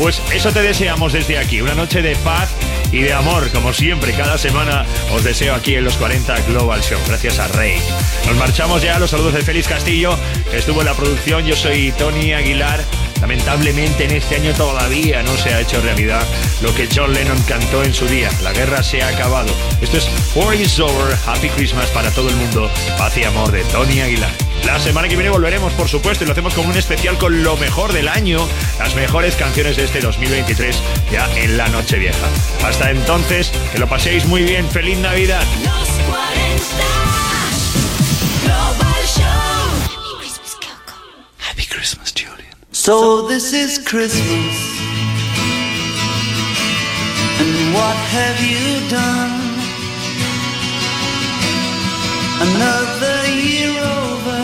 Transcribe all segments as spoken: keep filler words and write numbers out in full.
Pues eso te deseamos desde aquí, una noche de paz y de amor, como siempre, cada semana os deseo aquí en los cuarenta Global Show, gracias a Rey. Nos marchamos ya, los saludos de Félix Castillo, que estuvo en la producción. Yo soy Tony Aguilar. Lamentablemente en este año todavía no se ha hecho realidad lo que John Lennon cantó en su día. La guerra se ha acabado. Esto es War is Over, Happy Christmas para todo el mundo, paz y amor de Tony Aguilar. La semana que viene volveremos, por supuesto, y lo hacemos con un especial con lo mejor del año, las mejores canciones de este dos mil veintitrés, ya en la Nochevieja. Hasta entonces, que lo paséis muy bien. ¡Feliz Navidad! Los cuarenta Global Show. Happy Christmas, Kyoko. Happy Christmas, Julian. So this is Christmas, and what have you done? Another year over,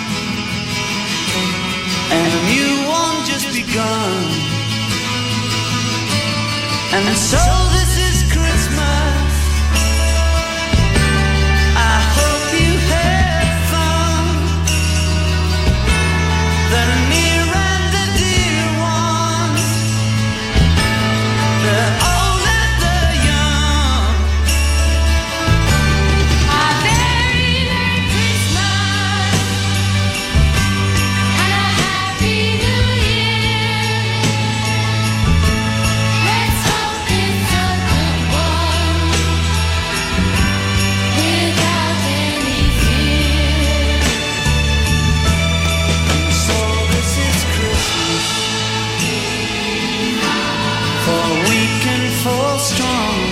and a new one just begun. And so this is Christmas, I hope you had fun. The near and the dear ones, the old and the young. A very Merry Christmas and a Happy New Year. Let's hope it's a good one without any fear. So this is Christmas, for weak and for strong,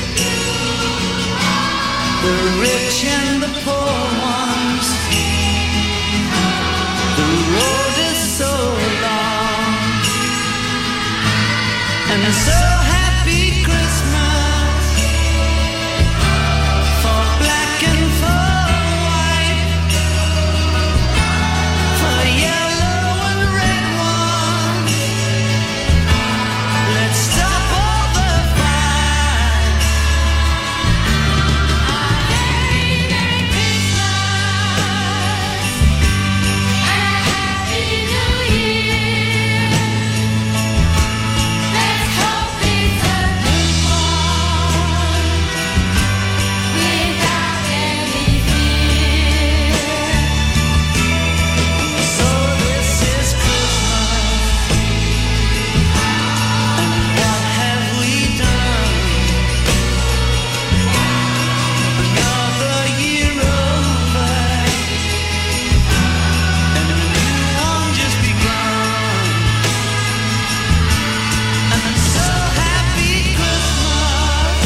the rich and the poor ones. The road is so long, and so happy Christmas for black and for white, for yellow and red ones. Let's stop all the fight. A very Merry Christmas and a Happy New Year. Let's hope it's a good one without any fear. So this is Christmas, and what have we done? Another year over, and a new one just begun. And so happy Christmas,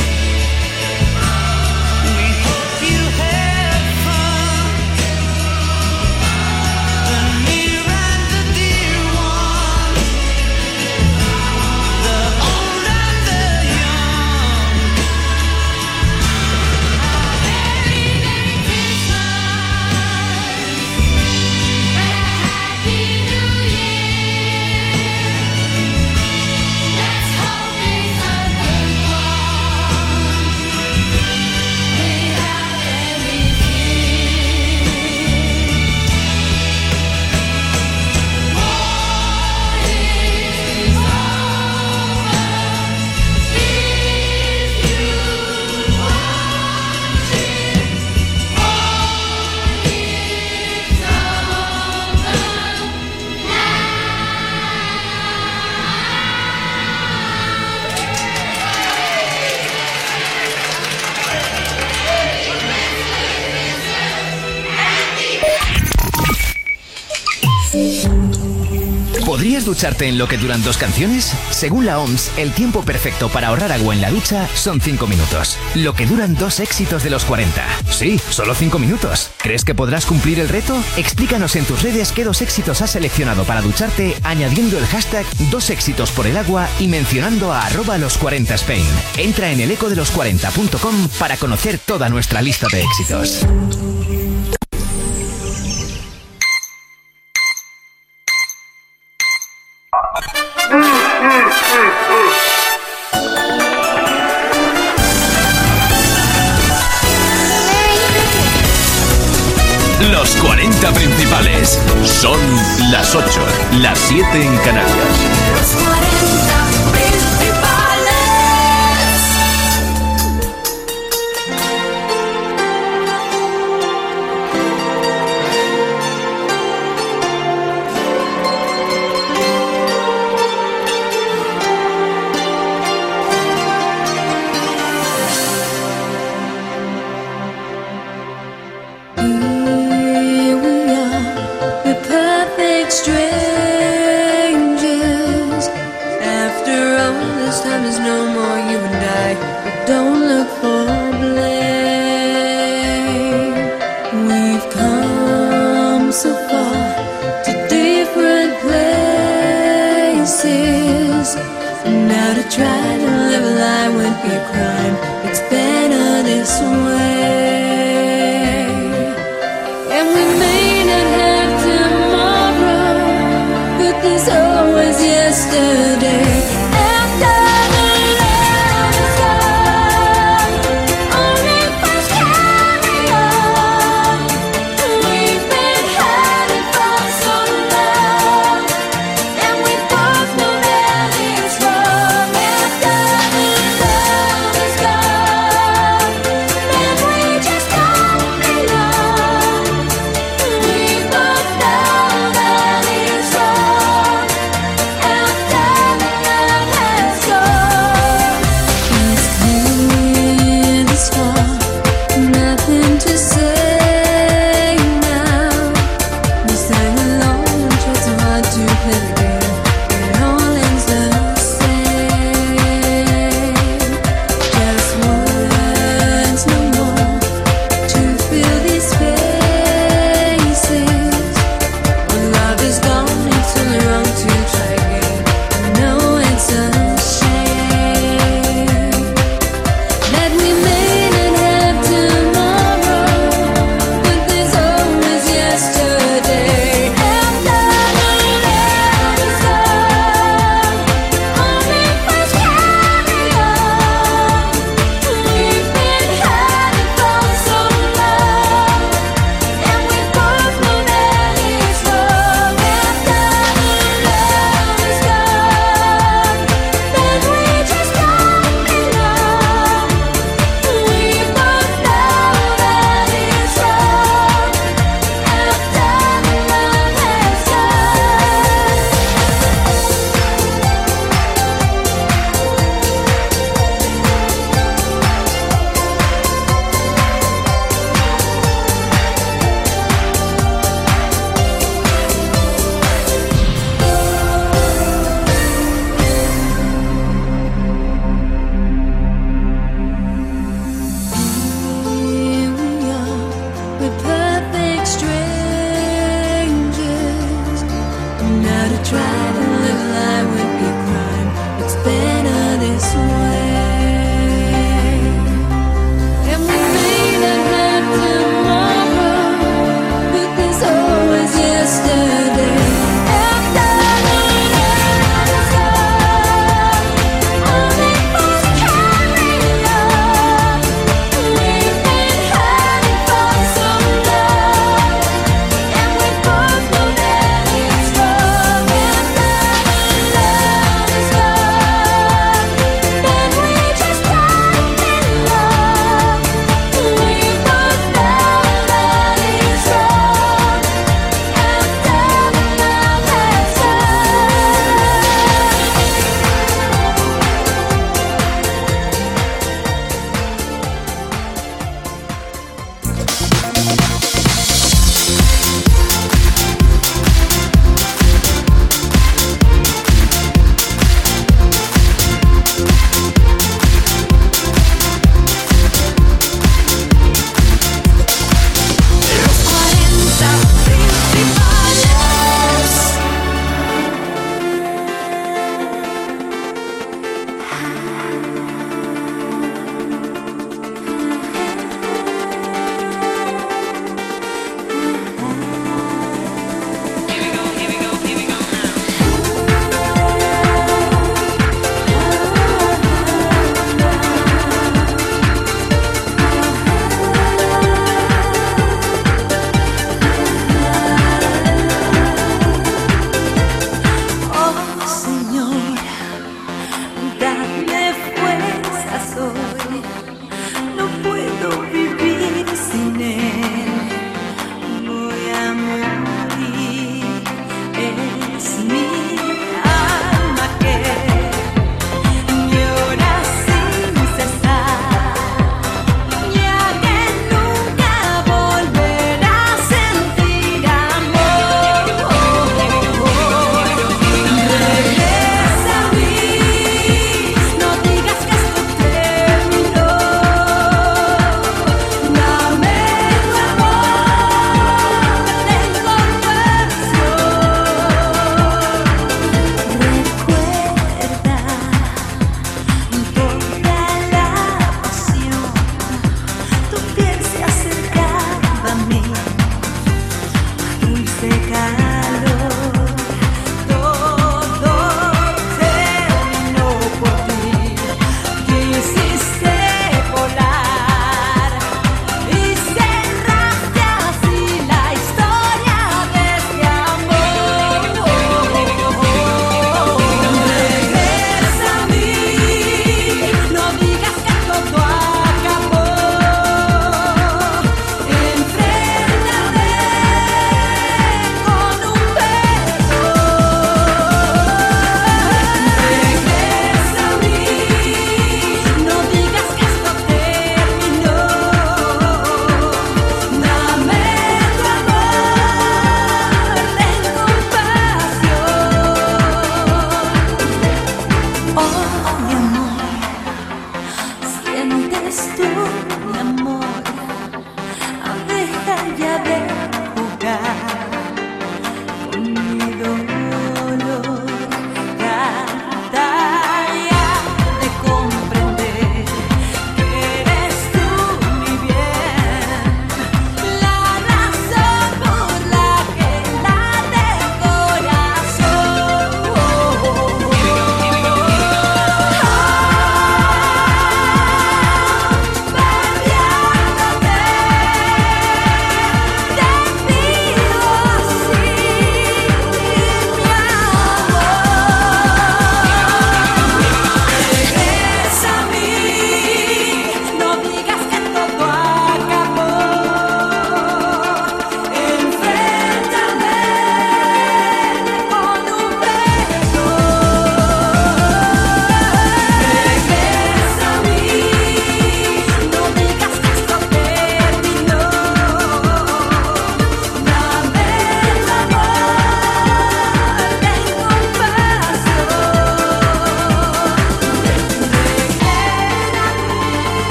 we hope you had fun. The near and the dear ones, the old and the young. A very Merry Christmas and a Happy New Year. Let's hope it's a good one without any fear. War is over if you want it. War is over ¿Podrías ducharte en lo que duran dos canciones? Según la O M S, el tiempo perfecto para ahorrar agua en la ducha son cinco minutos. Lo que duran dos éxitos de los cuarenta. Sí, solo cinco minutos. ¿Crees que podrás cumplir el reto? Explícanos en tus redes qué dos éxitos has seleccionado para ducharte añadiendo el hashtag dos éxitos por el agua y mencionando a arroba los cuarenta Spain. Entra en el eco de los cuarenta punto com para conocer toda nuestra lista de éxitos. Los cuarenta principales son las ocho, las siete en Canarias. los cuarenta. happy crime. It's better this way. And we may not have tomorrow, but there's always yesterday. After the love is gone, only fires carry on. We've been hiding for so long, and we both know that it's wrong. After the love is gone, then we just don't belong. We both know that it's wrong. After the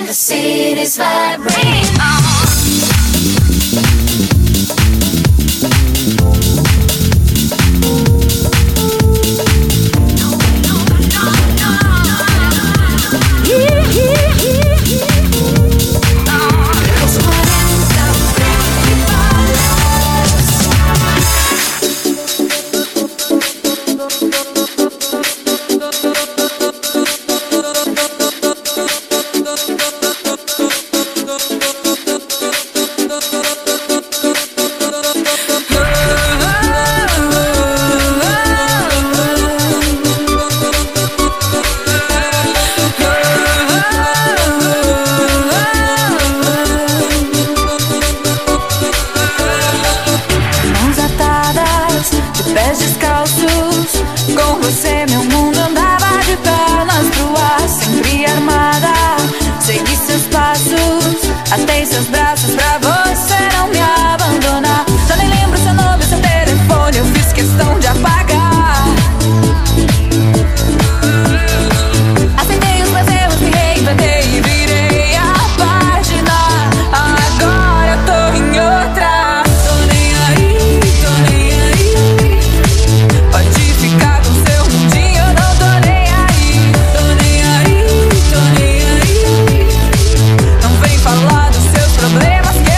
the city's vibrating on. Atei seus braços pra você não me abandonar. Já nem lembro seu nome, seu telefone, eu fiz questão de apagar. Aceitei os meus erros, me reinventei e virei a página. Agora eu tô em outra. Tô nem aí, tô nem aí. Pode ficar com seu mundinho, eu não tô nem aí. Tô nem aí, tô nem aí. Não vem falar dos seus problemas que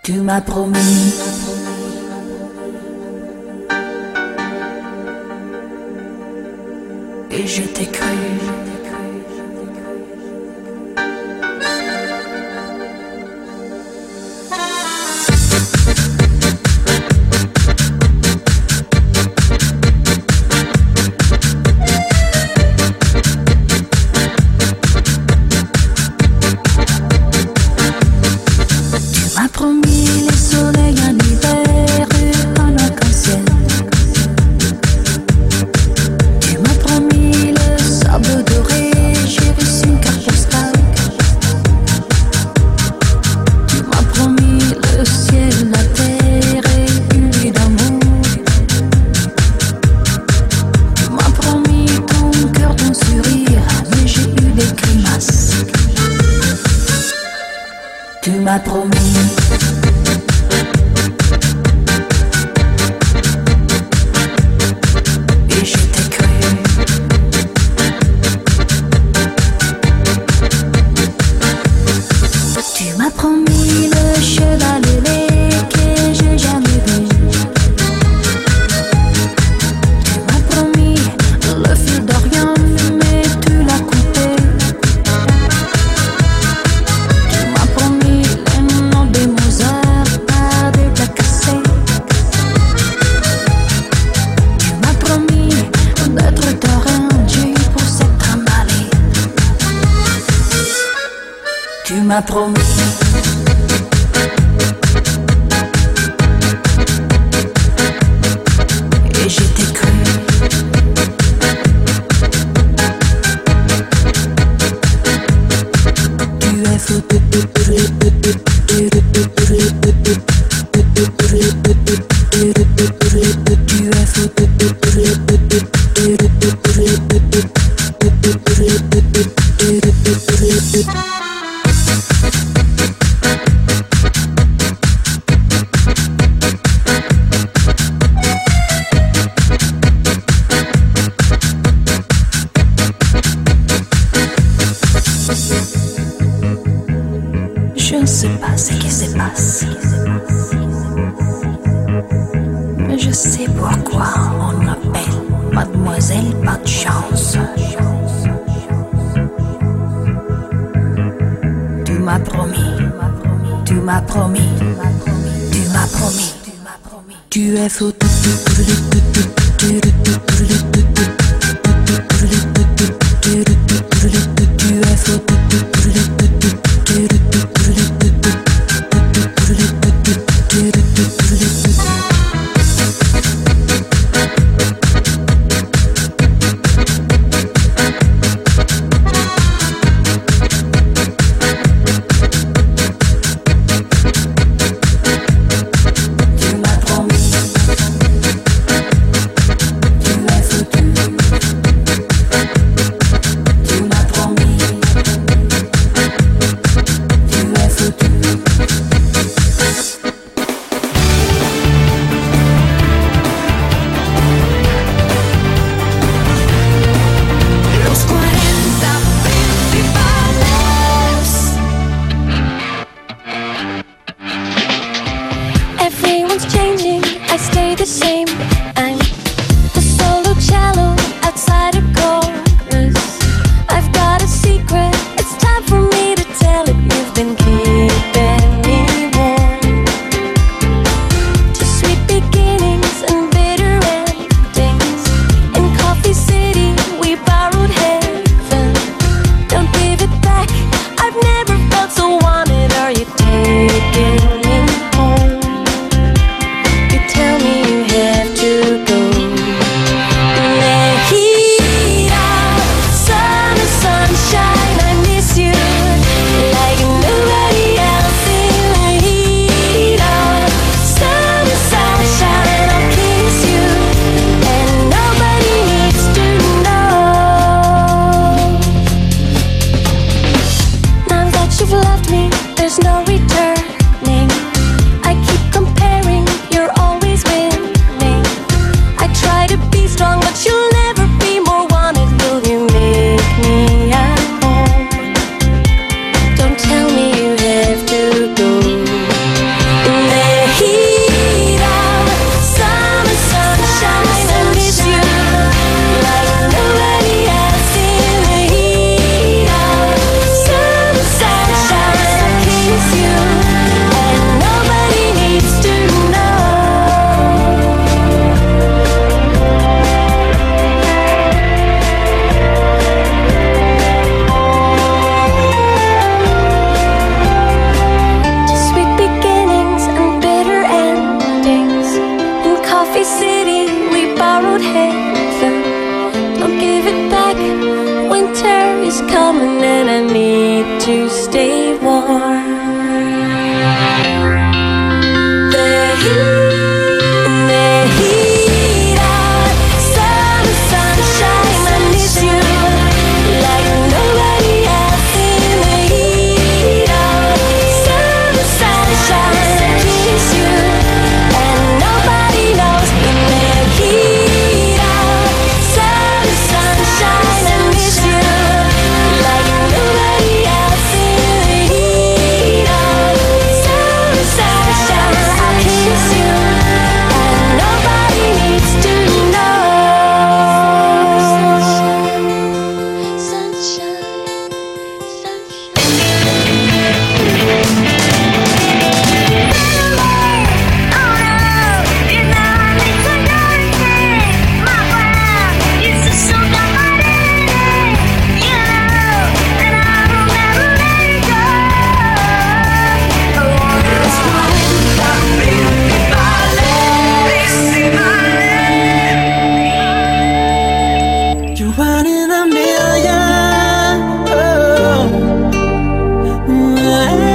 Tu m'as promis. Et je t'ai cru. m'as promis. Et je t'ai cru. Tu es fou. Tu es fou. Je ne sais pas ce qui se passe, mais je sais pourquoi on m'appelle Mademoiselle Pas de Chance. Tu m'as promis, tu m'as promis, tu m'as promis, tu es fou. Tu es fou. Don't tell me you have to go. to stay warm. The heat, the heat of summer sunshine. I miss you like nobody else in the heat of summer sunshine. I kiss you and nobody knows. In the heat of summer sunshine, I miss you like nobody else in the heat of summer sunshine. I kiss you and nobody needs to know. Sunshine, You're one in a million. Oh. Oh.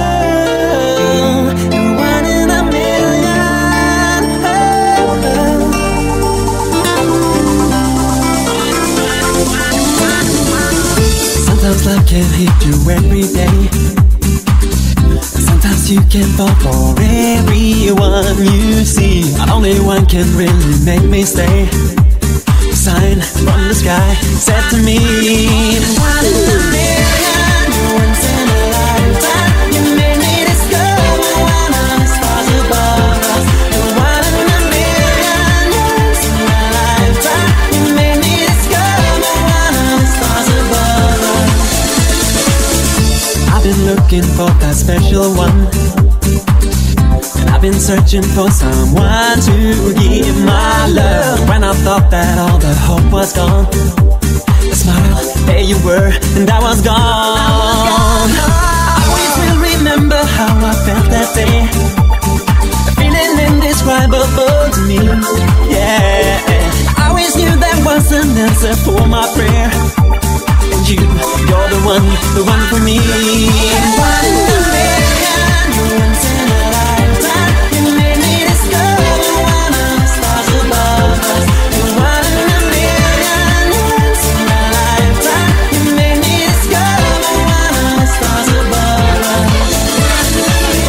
You're one in a million. Oh. Sometimes life can hit you every day. Sometimes you can fall for everyone you see. Not only one can really make me stay. Sign from the sky said to me, one in a million, once in a lifetime. You made me discover one of the stars above us. You're one in a million, once in a lifetime. You made me discover one of the stars above us. I've been looking for that special one. I've been searching for someone to give my love. When I thought that all the hope was gone, a smile, there you were, and I was gone. I always will remember how I felt that day. A feeling indescribable to me, yeah. I always knew there was an answer for my prayer. And you, you're the one, the one for me. One in a million, once in a lifetime. You made me discover one of the stars above us. You're one in a million, once in a lifetime. You made me discover one of the stars above us. You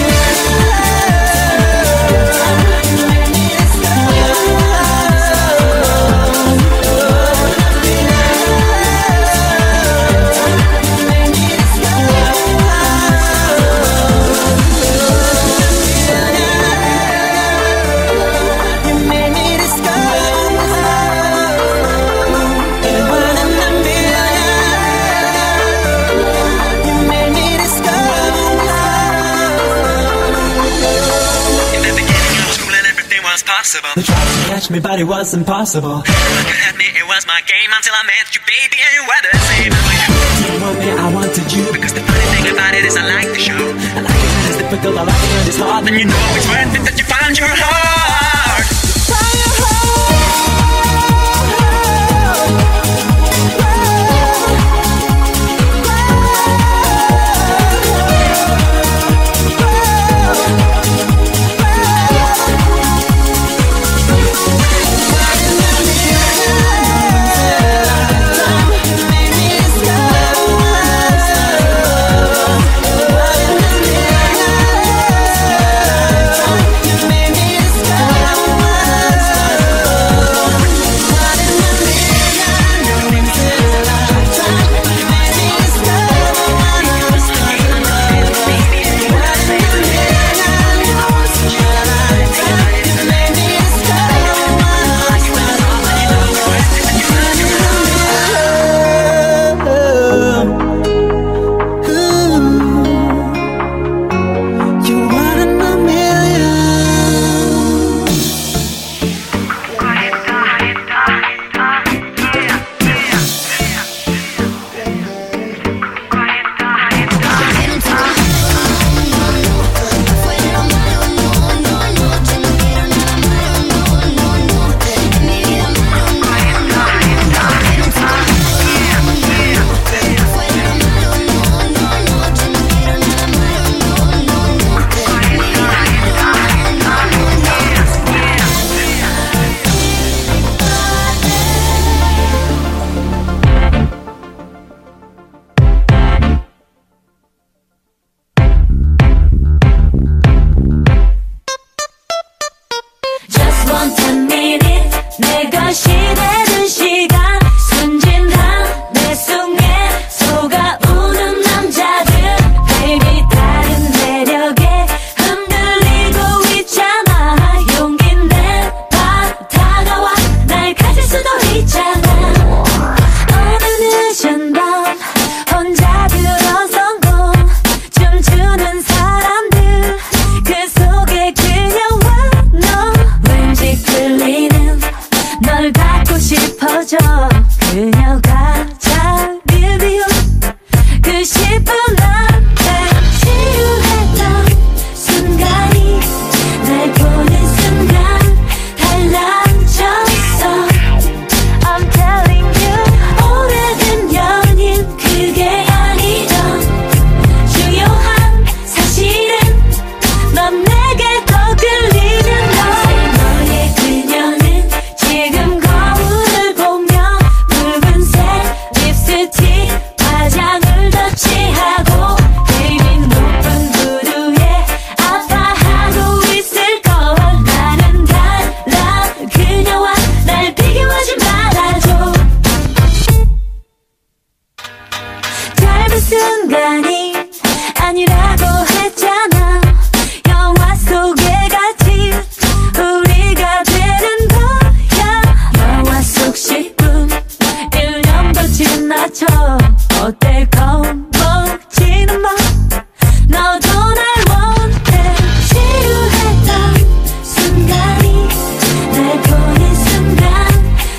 made me discover. They tried to catch me, but it was impossible. You could admit it was my game until I met you, baby, and you were the same. You want me, I wanted you. Because the funny thing about it is I like the show. I like it when it's difficult, I like it when it's hard. Then you know it's worth it that you found your heart. Find your heart. Discover 그분한테 지루했던 순간이 날 보는 순간 달라졌어. I'm telling you 오래된 연인 그게 아니던 중요한 사실은 넌 내게 더 끌리는 너. 너의 그녀는 지금 거울을 보며 붉은색 립스틱 화장을 더 칠하고 베이비 높은 구두에 아파하고 있을걸. 나는 달라 그녀와 날 비교하지 말아줘. 짧은 순간이 아니라고 했잖아. 영화 속에 같이 우리가 되는 거야. 영화 속 십 분 일 년도 지나쳐. 어때 겁먹지는 마. 너도 날 원해. 지루했던 순간이 날 보는 순간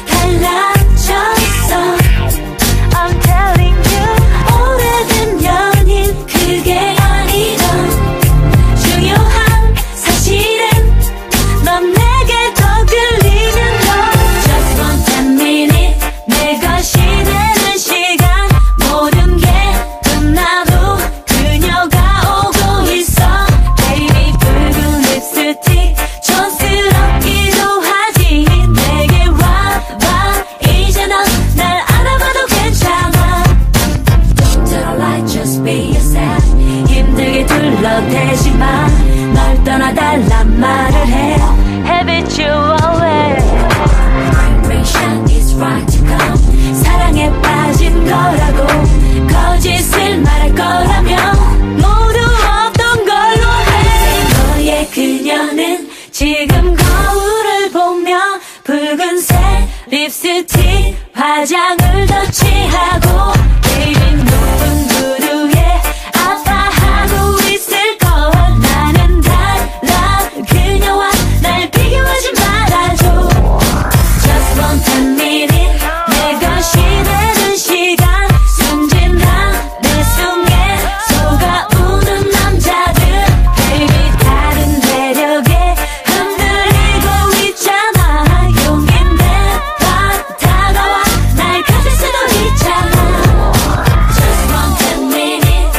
달라졌어. I'm telling you 오래된 연인 그게 아니던 중요한 사실은 넌 내게 더 끌리는 너. Just one ten minute 내 것이 되는 시간. 모든 게 끝나도 그녀가 오고 있어. Baby 붉은 립스틱 촌스럽기도 하지. 내게 와봐 이제 넌 날 알아봐도 괜찮아. Don't tell a lie, just be yourself. 힘들게 둘러대지 마. 널 떠나달란 말을 해. Habitually vibration is right to come. 사랑에 빠진 거라고 거짓을 말할 거라면 모두 없던 걸로 해. 너의 그녀는 지금 거울을 보며 붉은색 립스틱 화장을 더 칠하고 베이비 높은 구두에 아파하고 있을걸. 나는 달라 그녀와 날 비교하지 말아줘. Just one ten minute 내 것이 되는 시간. 순진한 내 숨에 속아우는 남자들 Baby 다른 매력에 흔들리고 있잖아. 용기 내봐 다가와 날 가질 수도 있잖아. Just one ten minute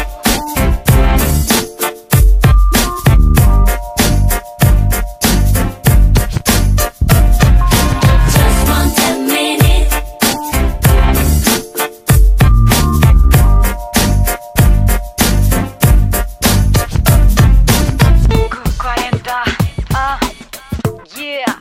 Just one ten minute cuarenta, ah, yeah.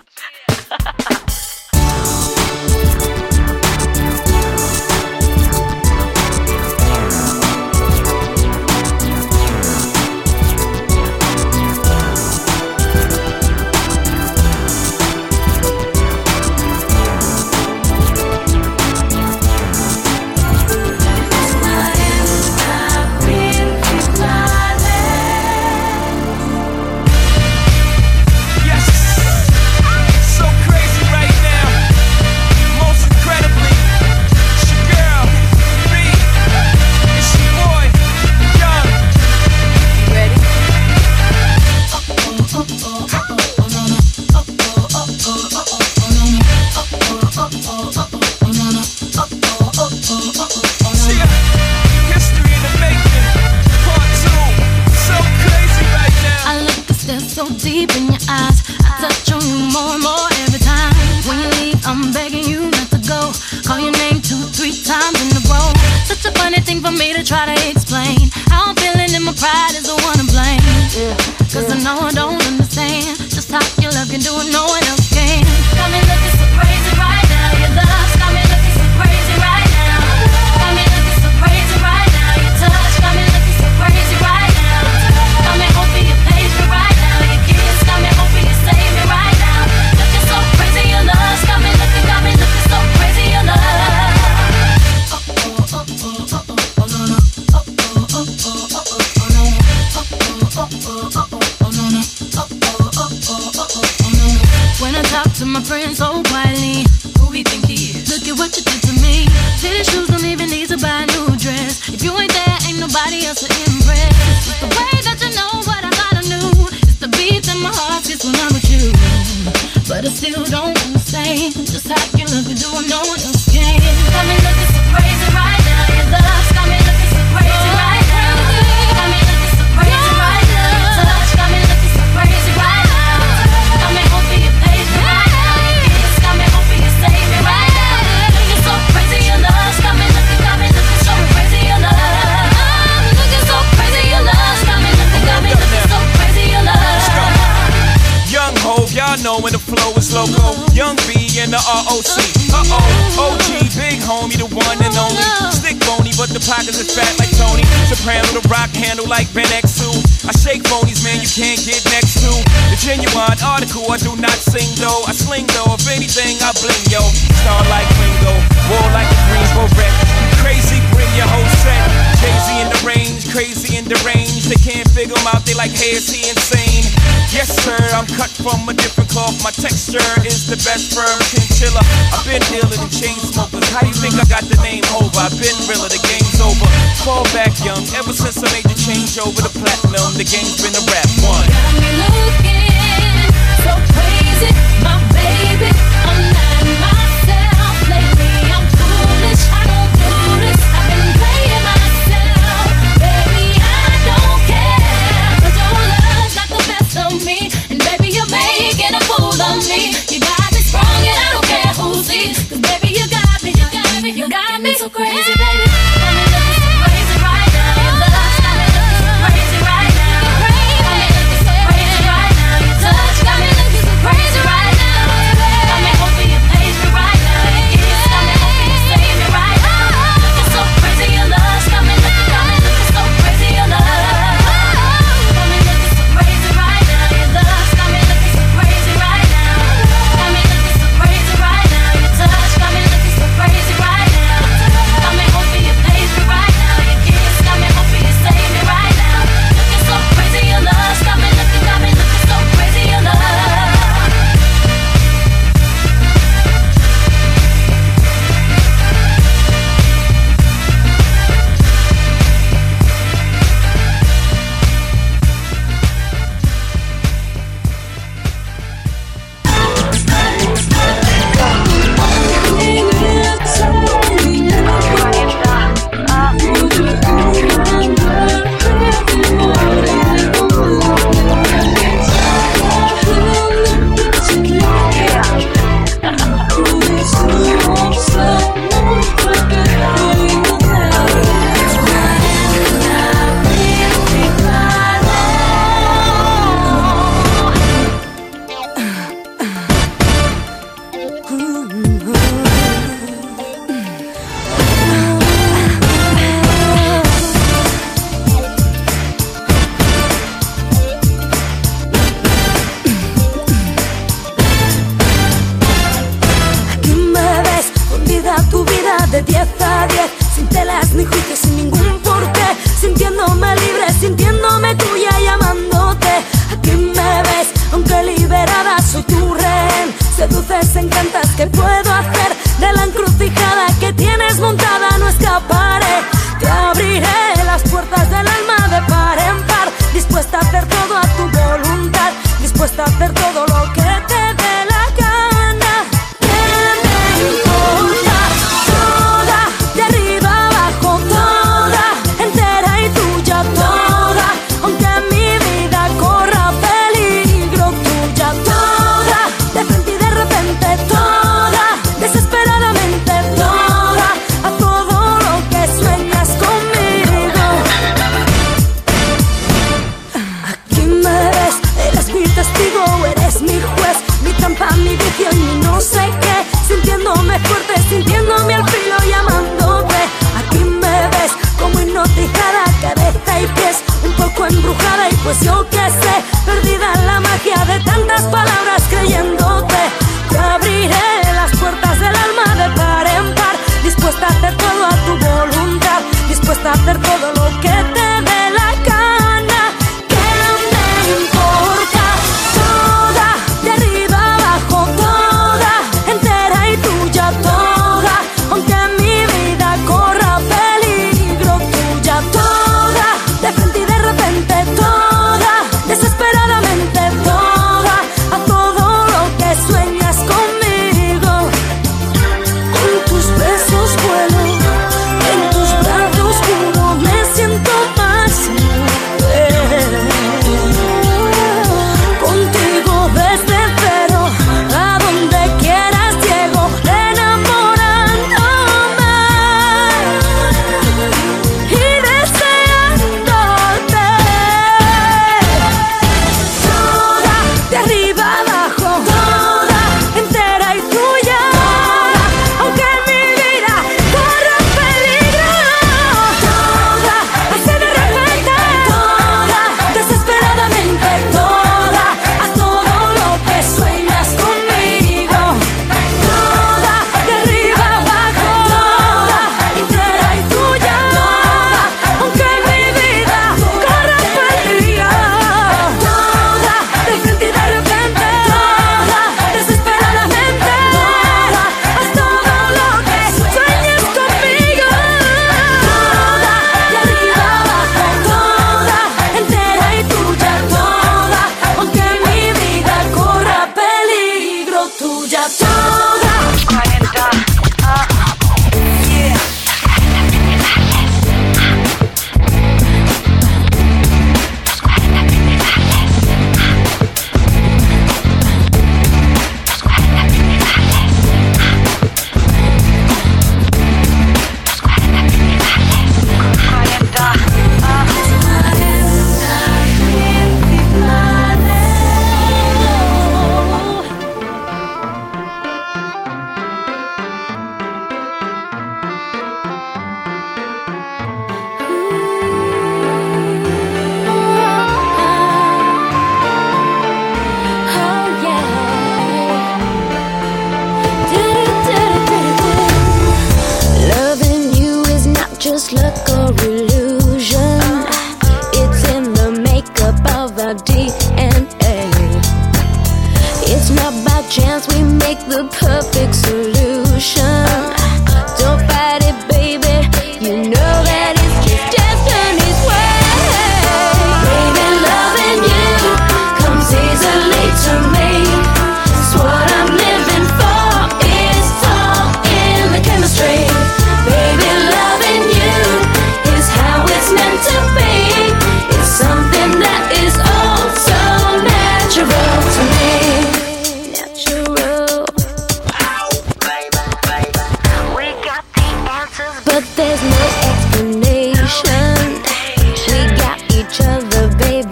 Yes, so crazy right now. Most incredibly, it's your girl, B. It's your boy, Young. Ready? Yeah, history in the making. Part two, so crazy right now. I look and stare so deep in your eyes. I touch on you more and more every time. When you leave, I'm begging you not to go. Call your name two, three times in a row. Such a funny thing for me to try to explain. How I'm feeling and my pride is the one to blame. Cause I know I don't understand just how your love can do it, no one else can. Got me looking so crazy right now. Your love's got me looking so crazy right now. Got me looking so crazy right now. Your touch got me looking so crazy right now. Got me hoping you page me right now. Your kiss got me hoping you save me right now. Looking so crazy, your love's got me looking, got me looking so crazy, your love. When I talk to my friends so quietly, who he think he is? The look at what you did to me. Fitted shoes don't even need to buy a new dress. If you ain't there, ain't nobody else to impress. It's the way that you know what I thought I knew. It's the beat that my heart gets when I'm with you. But I still don't understand just how you look and do what no one else can. Got me looking so crazy right now. Your love's got me looking so crazy right now. Got me looking so crazy right now. Your touch got me looking so crazy right now. Got me hoping you pay me right now. Your kiss got me hoping you save me right now. Looking so crazy, your love's got me looking, got me looking so crazy, your love. Looking so crazy, your love's got me looking, got me looking so crazy, your love. Young Hov, y'all know when the flow is loco. Young B and the R O C. Uh-oh, O G, big homie, the one and only. Stick bony, but the pockets is fat like Tony. Soprano, the rock handle like Ben X two. I shake phonies, man, you can't get next to. The genuine article, I do not sing though. I sling though, if anything, I bling yo. Star like Ringo, war like a Greensboro wreck. Crazy, bring your whole set. Crazy in the range, crazy in the range. They can't figure him out, they like, hey, is he insane? Yes, sir, I'm cut from a different cloth. My texture is the best firm chinchilla. I've been iller than chain smokers. How you think I got the name over? I've been realer, the game's over. Fall back young, ever since I made the change over to platinum, the game's been a rap one. Got me looking so crazy, my baby. I'm not myself lately. I'm foolish, I don't do this. I've been playing myself, baby. I don't care, 'cause your love's got the best of me, and baby you're making a fool of me. You got me strong and I don't care who sees, 'cause baby you got me, you got me, you got me so crazy, baby. Got me looking so crazy right now. Your love's got me looking so crazy right now. Got me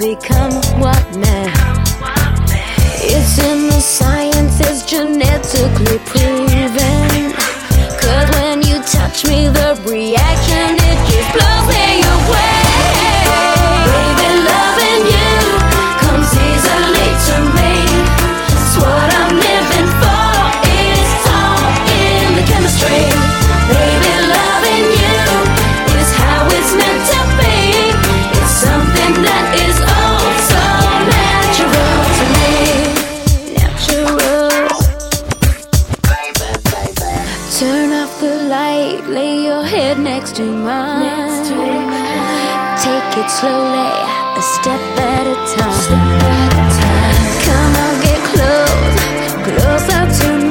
become what now? It's in the science, it's genetically proven. Cause when you touch me, the reaction, it just blows me away. Baby, loving you comes easily to me. It's what I'm living for, it's all in the chemistry. Baby, loving you is how it's meant to be. It's something that is oh so natural to me. Natural. Turn off the light, lay your head next to mine. Next to mine. Take it slowly, a step at a time. Step at a time. Come on, get close, closer to me.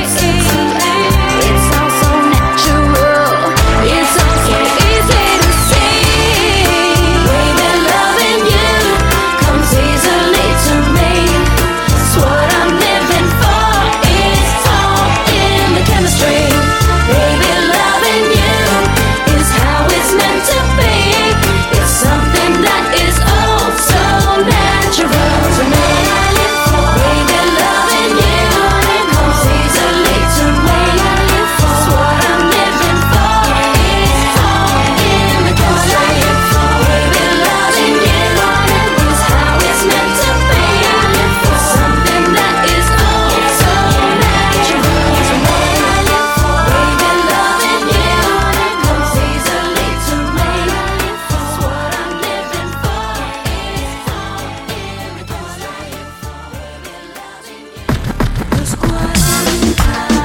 It's all so natural, it's all so easy to see. Baby, loving you comes easily to me. It's what I'm living for, it's all in the chemistry. Baby, loving you is how it's meant to be. It's something that is oh so natural to me. Baby, loving you comes easily to me. It's what I'm living for, it's all in the chemistry. Baby, loving you is how it's meant to be. It's something that is oh so natural to me. Baby, loving you comes easily to me. It's what I'm living for, it's all in the chemistry. Los cuarenta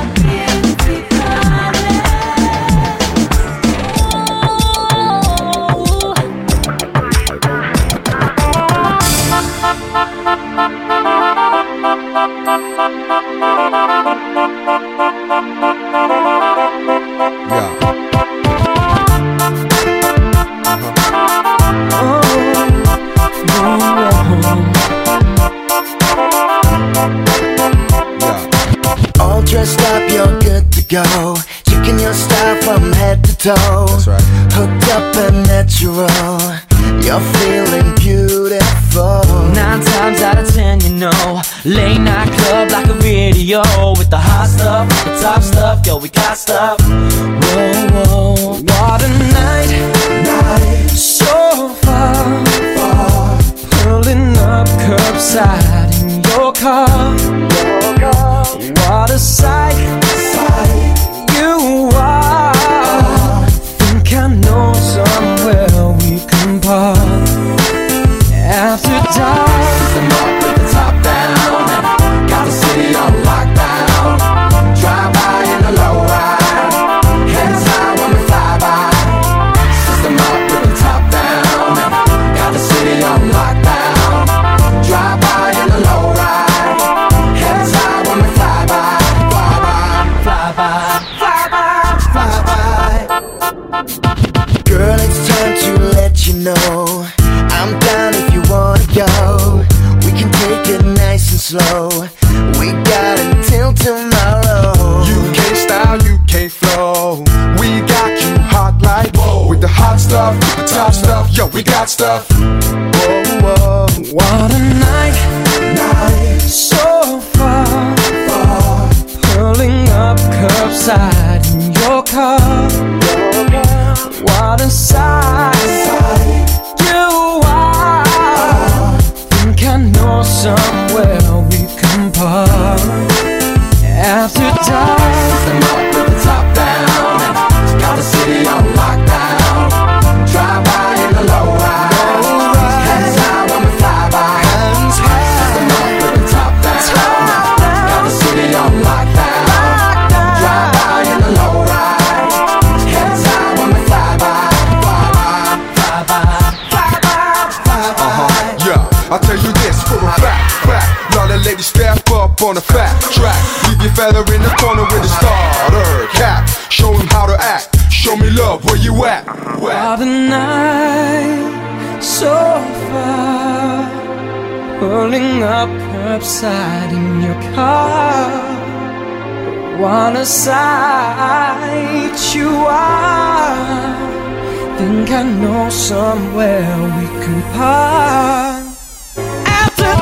All dressed up, you're good to go. Checking your style from head to toe. That's right. Hooked up and natural. You're feeling beautiful. Nine times out of ten, you know, late night club like a video with the hot stuff, the top stuff, yo, we got stuff. Whoa, whoa, what a night, night, so far, far. Pulling up curbside in your car, your car. What a sight, sight you are. Think I know somewhere we can park. After dark, system up with the top down, and got the city on lockdown. Drive by in the low ride, hands high when we fly by. System up with the top down, and got the city on lockdown. Drive by in the low ride, hands high when we fly by. Fly by, fly by, fly by, fly by. Girl, it's time to let you know I'm down if you wanna go. We can take it nice and slow. We got until tomorrow. U K style, U K flow. We got you hot like whoa. With the hot stuff, with the top stuff, yo, we got stuff. Whoa, whoa. What a night, night, so far, far. Pulling up curbside in your car, your car. What a sight, sight you are. Think I know somewhere we can park. After dark, system up with the top down, and got the city on lockdown. Drive by in the low ride, hands high when we fly by. System up with the top down, got the city on lockdown. Drive by in the low ride, hands high when we fly by. Fly by, fly by, fly by, fly by. Yeah, I'll tell you this for a fact, fact. Y'all the ladies step up on a fat track. Leave your fella in the corner with a starter cap. Show him how to act, show me love, where you at? What a night, so far. Pulling up curbside in your car. What a sight you are. Think I know somewhere we can park.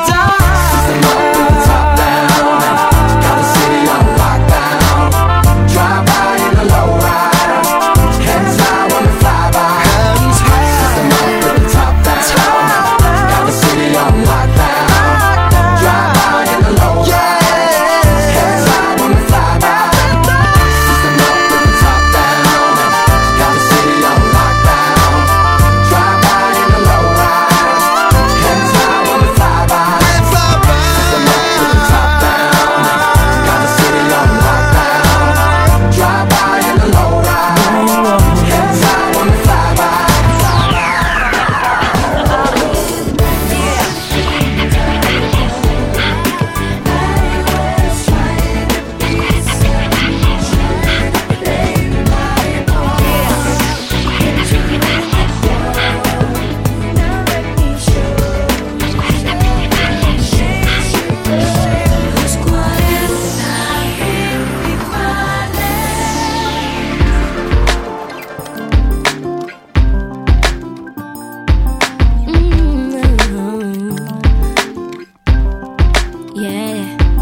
System up with the top down, got the city on lockdown. Drive by in the low rider, hands high when we fly by. System up with the top down, got the city on lockdown. Drive by in the low rider, hands high when we fly by. System up with the top down, got the city on lockdown. Drive by in the low rider, hands high when we fly by. System up with the top down, got the city on lockdown. Drive by in the low rider, hands high when we fly by. Yeah,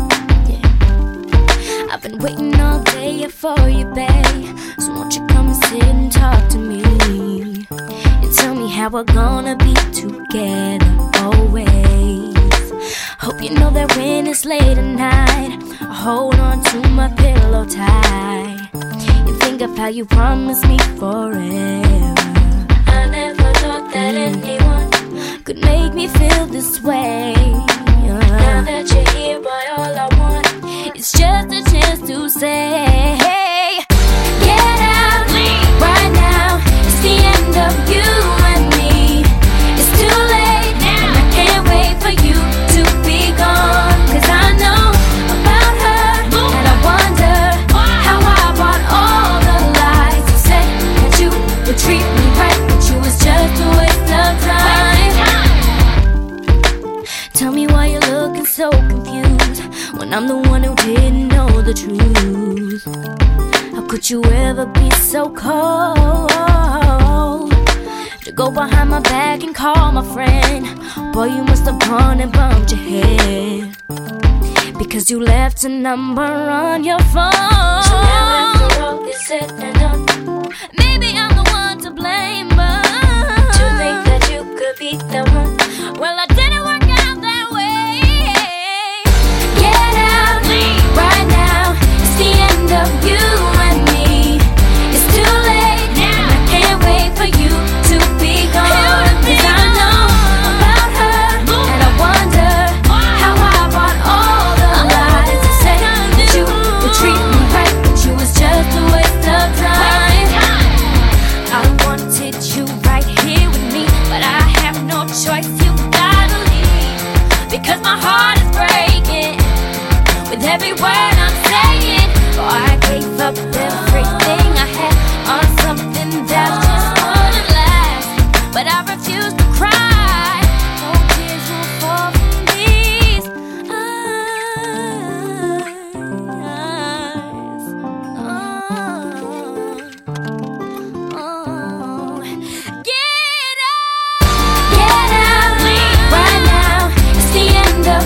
yeah. I've been waiting all day for you, babe. So won't you come and sit and talk to me? And tell me how we're gonna be together always. Hope you know that when it's late at night, I hold on to my pillow tight. You think of how you promised me forever. I never thought that anyone could make me feel this way. Now that you're here, boy, all I want is just a chance to say, get out right now. It's the end of you and me. It's too late now, and I can't wait for you to be gone. Cause I know about her, and I wonder how I bought all the lies. You said that you would treat me right, but you was just a waste of time. Tell me why you're looking so confused when I'm the one who didn't know the truth. How could you ever be so cold to go behind my back and call my friend? Boy, you must have gone and bumped your head because you left a number on your phone. So now after all is said and done, maybe I'm the one to blame, but to think that you could be the one, well, I didn't work out that way. Get out right now. It's the end of you and me. It's too late now, and I can't wait for you to be gone. Cause I know about her, and I wonder how I bought all the lies. You said that you would treat me right, but you was just a waste of time. I wanted you right here with me, but I have no choice. You gotta leave because my heart is breaking with every word I'm saying. Oh, I gave up everything I had on something that just wouldn't last, but I refuse to cry. No tears will fall from these eyes. Oh, oh. Get out, get out right now. It's the end of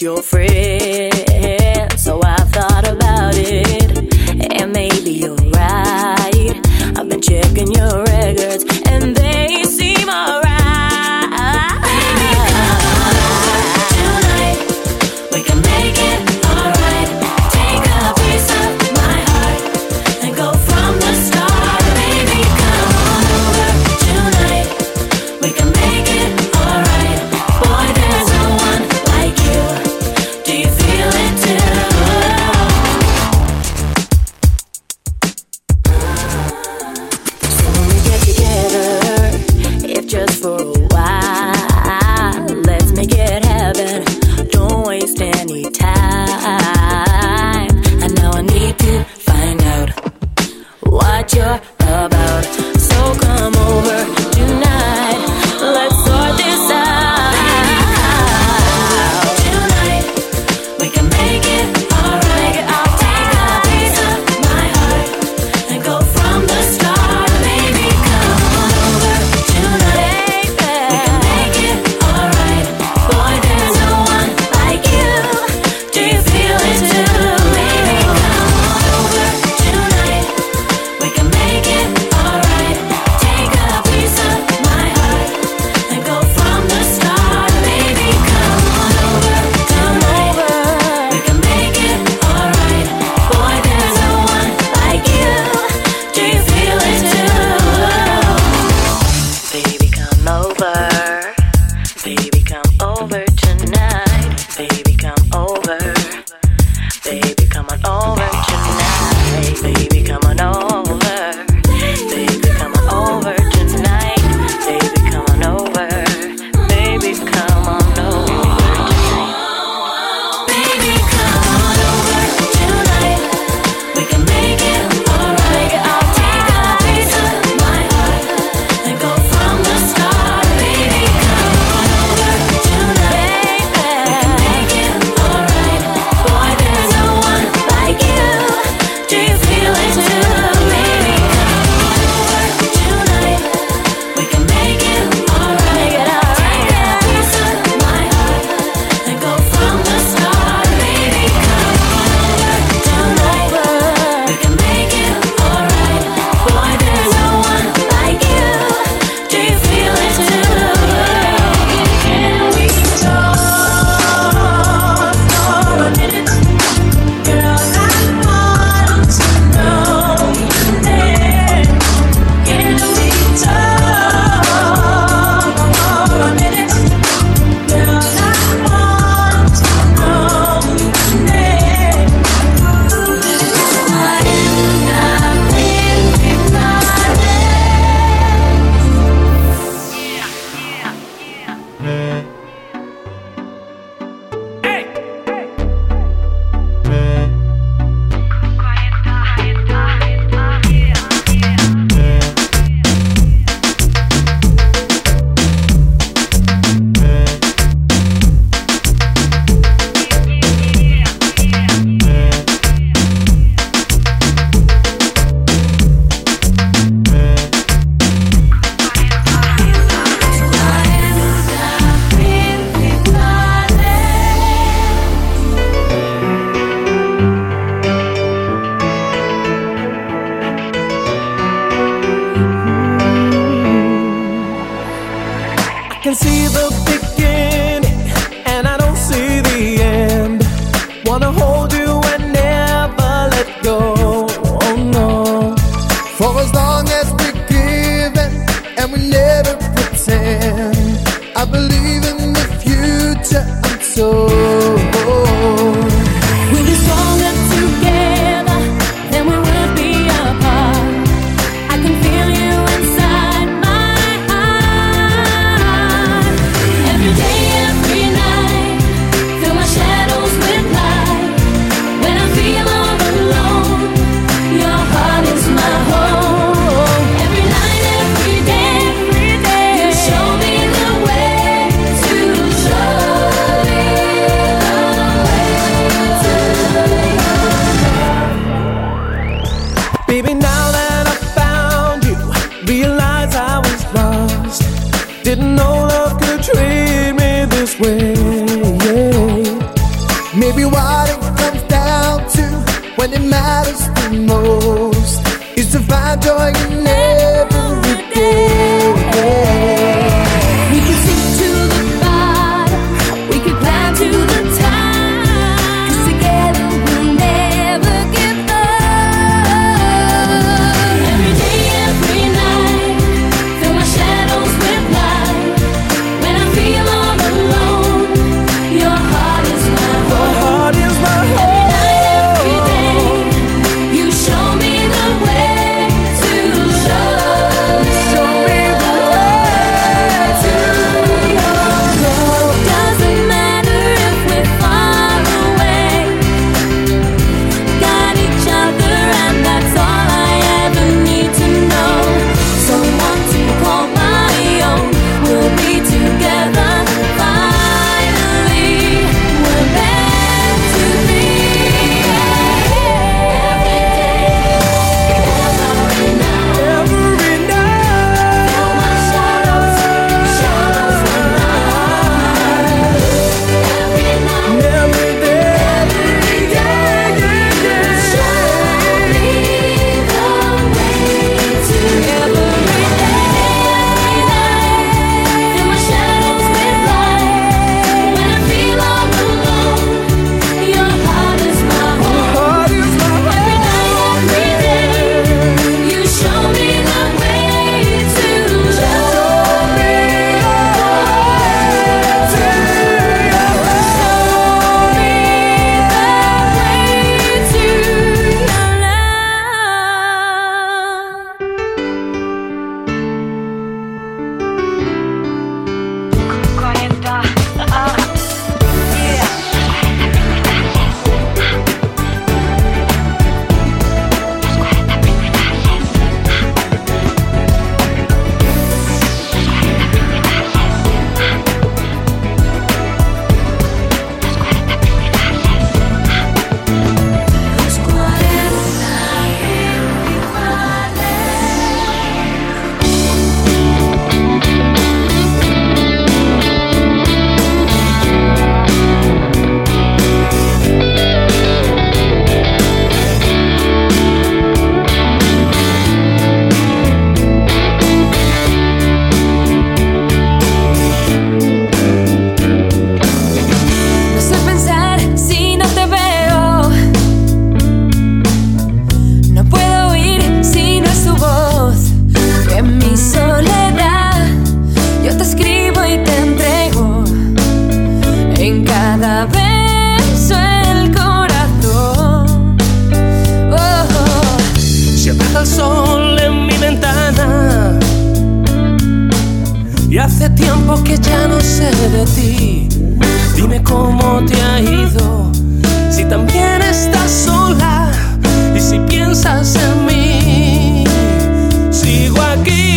your friend. So I thought about it, and maybe you're right. I've been checking your records, and they seem alright. Baby, come on over tonight. We can make it alright. Take a piece of my heart and go from the start. Baby, come on over tonight. We can make it alright. Boy, there's no one like you. Do you feel it too? So when we get together, if just for a while, let's make it happen. Don't waste any time. And now I need to find out what you're about. So come over tonight. Let's sort this out. Tonight, we can make it alright. I'll take a piece of my heart and go from the start. Baby, come on over tonight. We can make it alright. Boy, there's no one like you. Do you feel it too? Baby, come on over tonight. We can make it alright. Take a piece of my heart and go from the start. Baby, come on over tonight. We can make it alright. Boy, there's no one like you. Do you feel it too? Baby, come over. Baby, come over tonight. Baby, come over. Baby, come on over tonight. Baby, come on over. Baby, come on over tonight. Baby, come on over. Baby, come on over tonight. Baby, come on over tonight. We can make it alright. I'll take a piece of my heart and go from the start. Baby, come on over tonight. We can make it alright. Boy, there's no one like you. Do you feel it too? Baby, come on over tonight. We can make it alright. Take a piece of my heart and go from the start. Baby, come on over tonight. We can make it alright. Boy, there's no one like you. Do you feel it too? Can we talk for a minute? Girl, I want to know you there. Can we talk for a minute? Girl, I want to know you there. I am not living my I can see the beginning and I don't see the end. Wanna hold you and never let go. Oh no. For as long as we're giving and we never pretend, I believe in the future. I'm so. We'll be stronger together than we would be apart. I can feel you inside my heart. Every day, every night, fill my shadows with light. When I feel all alone, your heart is my home. Every night, every day, you show me the way to show me the way to Baby, now that I found you, realize I was lost. Didn't know love could treat me this way. Yeah. what it comes down to when it matters the most is to find joy in every day. We can sing to the bottom, we can climb to the top, 'cause together we'll never give up. Every day, every night, fill my shadows with light. When I feel all alone, your heart is my home. Heart is my Every night, every day, you show me the way to love. Show me the way to love. Doesn't matter if we're far away, got each other and that's all I ever need to know. Someone to call my own, we'll be together finally. We're meant to be. Every day, every night, Every night, feel my shadows, shadows of mine. Every night, every day, every day, show me the way to every day, every night. Feel my shadows with light. When I feel all alone, your heart is my home. heart is my Every night, every day, you show me the way to love. Show me the No sé pensar si no te veo, no puedo oír si no es tu voz. En mi soledad yo te escribo y te entrego en cada beso el corazón. Oh, oh. Se apaga el sol en mi ventana y hace tiempo que ya no sé de ti. Dime cómo te ha ido, si también estás sola y si piensas en mí. Sigo aquí.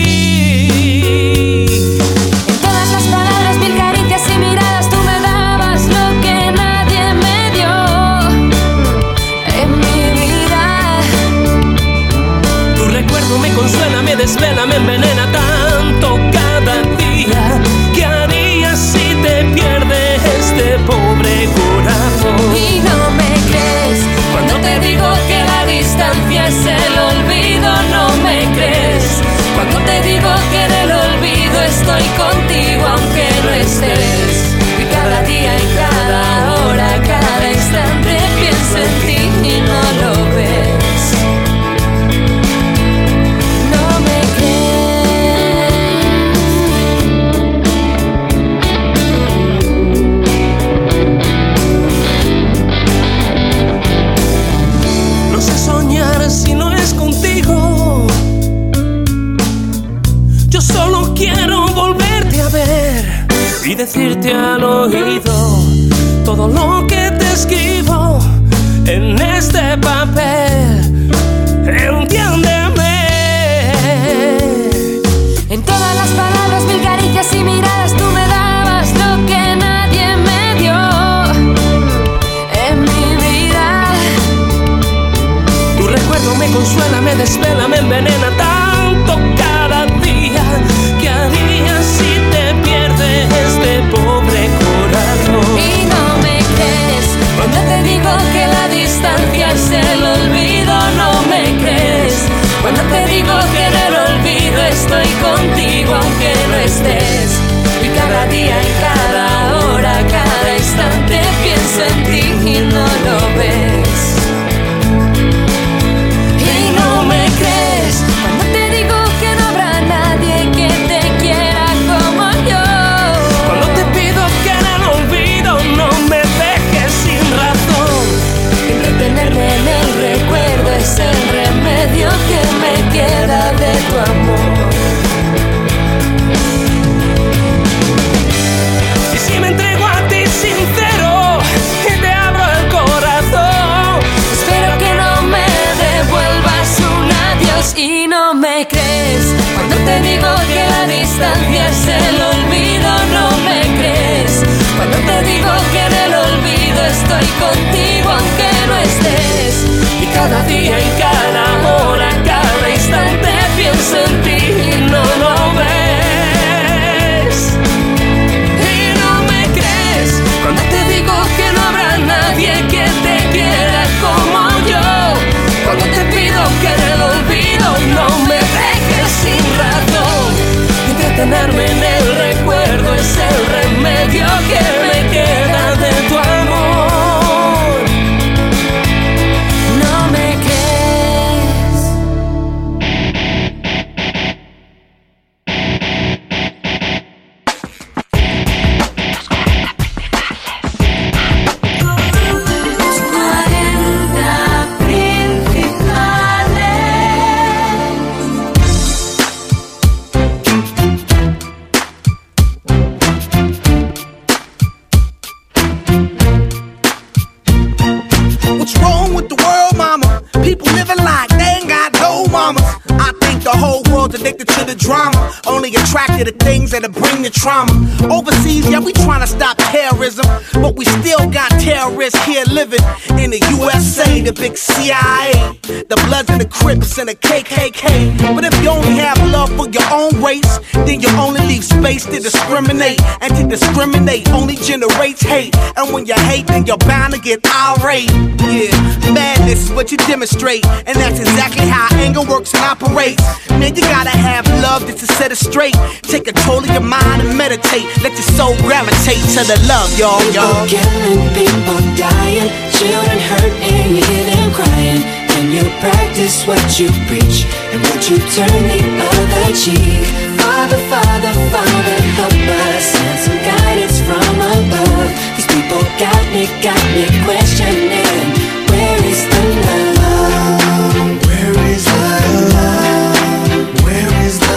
En todas las palabras, mil caricias y miradas, tú me dabas lo que nadie me dio. En mi vida, Tu recuerdo me consuela, me desvela, me envenena tanto cada día. ¿Qué harías si te pierdes este pobre corazón? y no me crees cuando te digo que la distancia es el olvido. No me crees cuando te digo que en el olvido estoy contigo aunque no estés. Y cada día y cada hora, cada instante pienso en ti y no lo ves. No me No sé soñar si no es contigo. Yo solo quiero volverte a ver y decirte al oído todo lo que te escribo en este papel. Entiéndeme. En todas las palabras, mil caricias y miradas, tú me dabas lo que nadie me dio. En mi vida, Tu recuerdo me consuela, me desvela, me envenena tanto cada día. ¿Qué harías si te pierdes este pobre corazón? y no me crees cuando te digo que la distancia es el olvido, no me crees. Cuando te digo que en el olvido estoy contigo aunque no estés. Y cada día y cada hora, cada instante pienso en ti y no lo ves. Y no me crees cuando te digo que no habrá nadie que te quiera como yo. Cuando te pido que en el olvido no me dejes sin razón. Entretenerme en el recuerdo es el remedio que me queda de tu amor. No me crees. cuarenta principales. What's wrong with the world, mama? People living like they ain't got no mamas. I think the whole world's addicted to the drama, only attracted to things that'll bring the trauma. Overseas, yeah, we tryna stop terrorism, but we still got terrorists here living in the U S A, the big C I A, the Bloods and the Crips and the K K K. But if you only have love for your own race, then you only leave space to discriminate, and to discriminate only generates hate. And when you hate, then you're bound to get irate. Yeah, madness is what you demonstrate, and that's exactly how anger works and operates. Man, you gotta have love just to set it straight. Take control of your mind and meditate. Let your soul gravitate to the love, y'all, y'all. People killing, people dying, children hurt and you hear them crying. Can you practice what you preach, and would you turn the other cheek? Father, Father, Father, help us, send some guidance from above. These people got me, got me questioning, where is the love? Where is the love? Where is the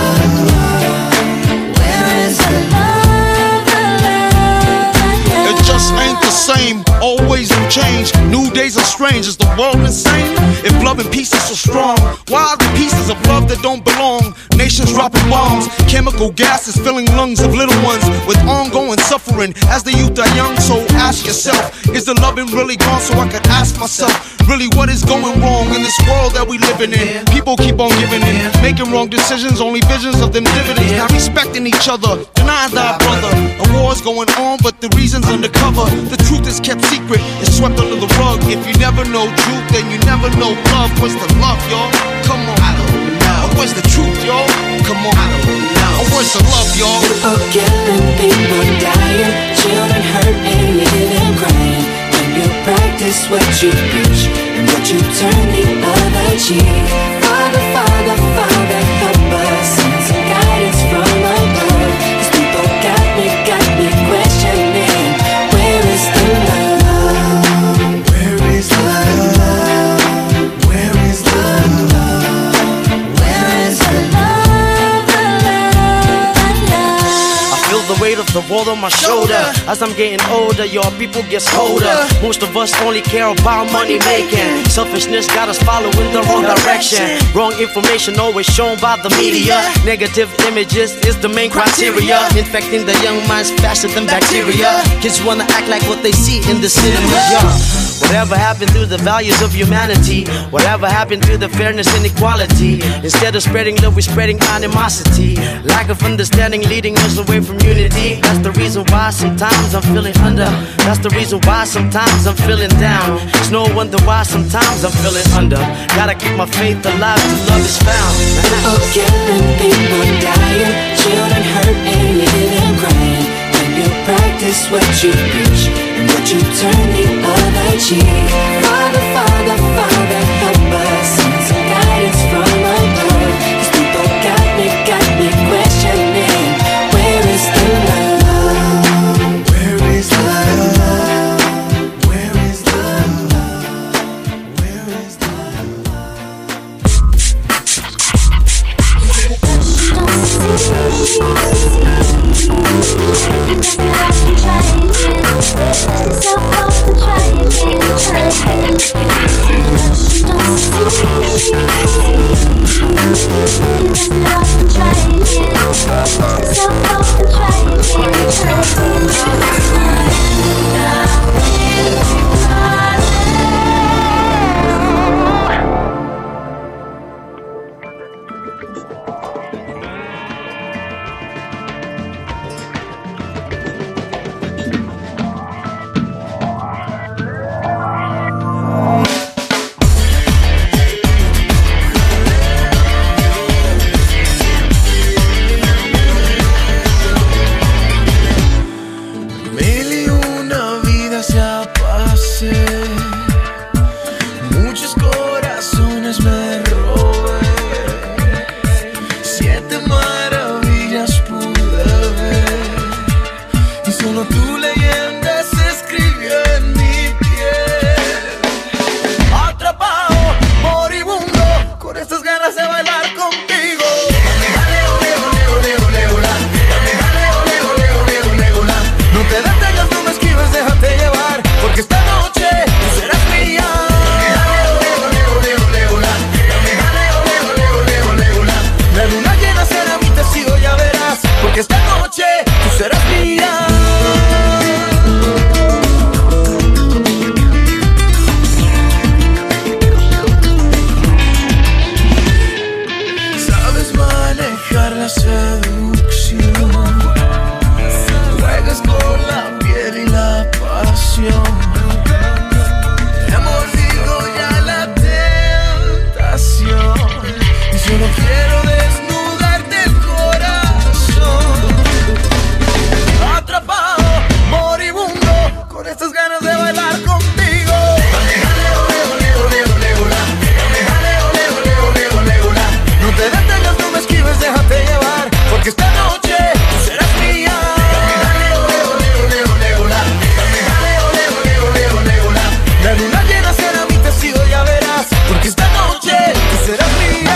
love? Where is the love, the love, the love? It just ain't the same, always new change. New days are strange, is the world insane? If love and peace is so strong, why are the pieces of love that don't belong? Nations dropping bombs, chemical gases filling lungs of little ones with ongoing suffering as the youth are young. So ask yourself, is the loving really gone? So I could ask myself, really what is going wrong in this world that we living in? People keep on giving in, making wrong decisions, only visions of them dividends. Not respecting each other, denying thy brother. A war's going on, but the reason's undercover. The truth is kept secret, it's swept under the rug. If you never know truth, then you never know love. What's the love, y'all? Come on, I don't know. Or where's the truth, y'all? Come on, I don't know. Or where's the love, y'all? People killing, people dying, children hurt and you hear them crying. When you practice what you preach, and would you turn the other cheek? Father, Father, Father, help us, send some guidance from above. These people got me, got me questioning, where is the love? Where is the love? Where is the love? Where is the love, the love, the love? I feel the weight of the world on my shoulder. As I'm getting older, your people gets colder. Most of us only care about money making. Selfishness got us following the wrong direction. Wrong information always shown by the media. Negative images is the main criteria, infecting the young minds faster than bacteria. Kids wanna act like what they see in the cinema. Yeah. Whatever happened to the values of humanity? Whatever happened to the fairness and equality? Instead of spreading love, we're spreading animosity. Lack of understanding leading us away from unity. That's the reason why sometimes I'm feeling under. That's the reason why sometimes I'm feeling down. It's no wonder why sometimes I'm feeling under. Gotta keep my faith alive till love is found. People killing, people dying, children hurt and you hear them crying. When you practice what you preach, and would you turn the other cheek? Father, Father, Father, help us, send some guidance from above. These people got me, got me questioning, where is the love? Where is the love? Where is the love? Where is the So close to trying to mía. Sabes manejar la seducción, juegas con la piel y la pasión. Te ha mordido ya la tentación y solo quiero desnudarte el corazón. Atrapado, moribundo, con estas ganas de bailar contigo. No te detengas, no me esquives, déjate llevar, porque esta noche tú serás mía. La luna llena será mi testigo, ya verás, porque esta noche tú serás mía.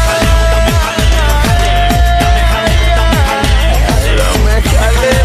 Dame jaleo.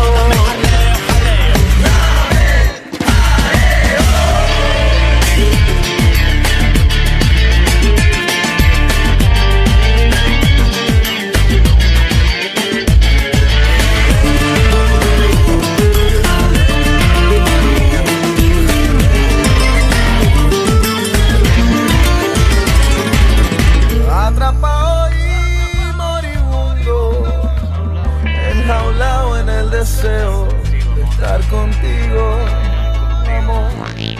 Atrapado y moribundo, enjaulado en el deseo de estar contigo, amor.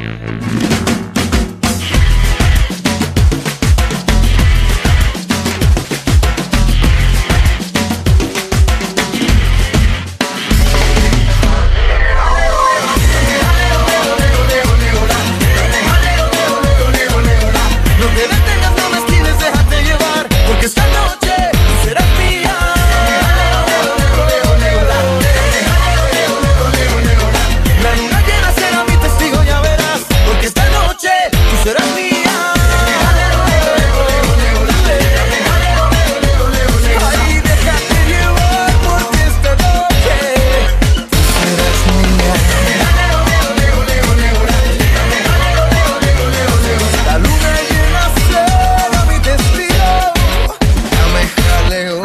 No te detengas, no me esquives, déjate llevar, porque esta noche tú serás mía. La luna llena será mi testigo, ya verás, porque esta noche tú serás mía. Ay, déjate llevar, porque esta noche tú serás mía. La luna llena será mi testigo, dame jaleo.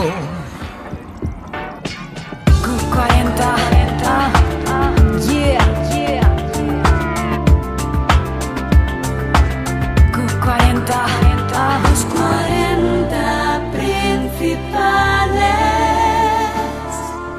Q cuarenta, yeah, yeah. Q cuarenta, los cuarenta principales.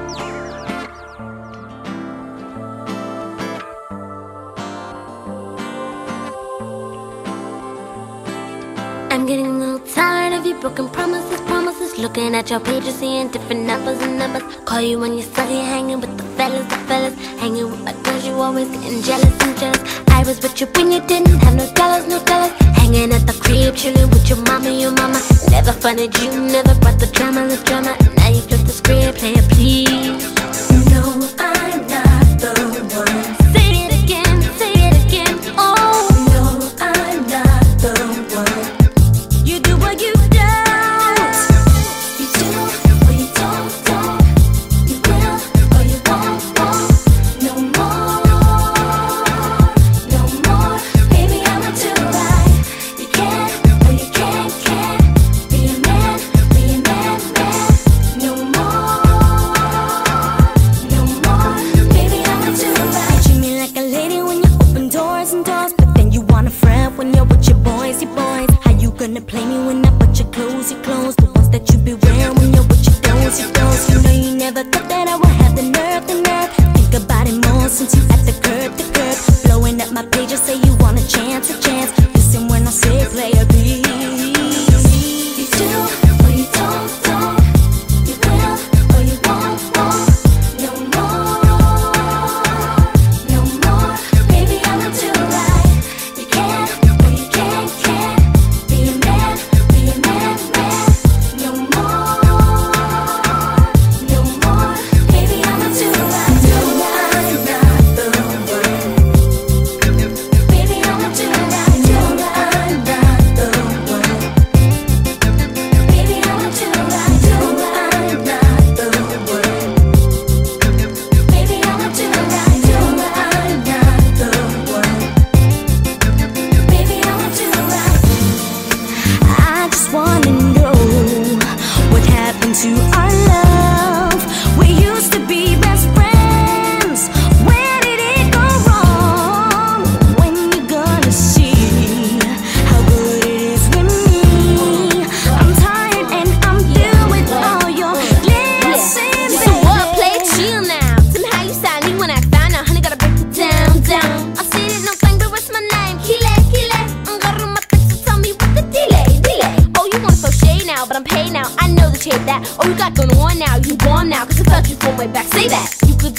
I'm getting a little tired of your broken promises, promises. Looking at your pages, seeing different numbers and numbers. Call you when you're study, hanging with the fellas, the fellas. Hanging with my girls, you always getting jealous and jealous. I was with you when you didn't have no dollars, no dollars. Hanging at the crib, chilling with your mama, your mama. Never funded you, never brought the drama, the drama. Now you flip the script, play it please. You know I'm not the one. Say it again, say it again. Oh, no, I'm not the one. You do what you don't. You do what you don't, don't. You will or you won't, won't. No more, no more. Baby, I'ma do right. You can or you can't, can't. Be a man, be a man, man. No more.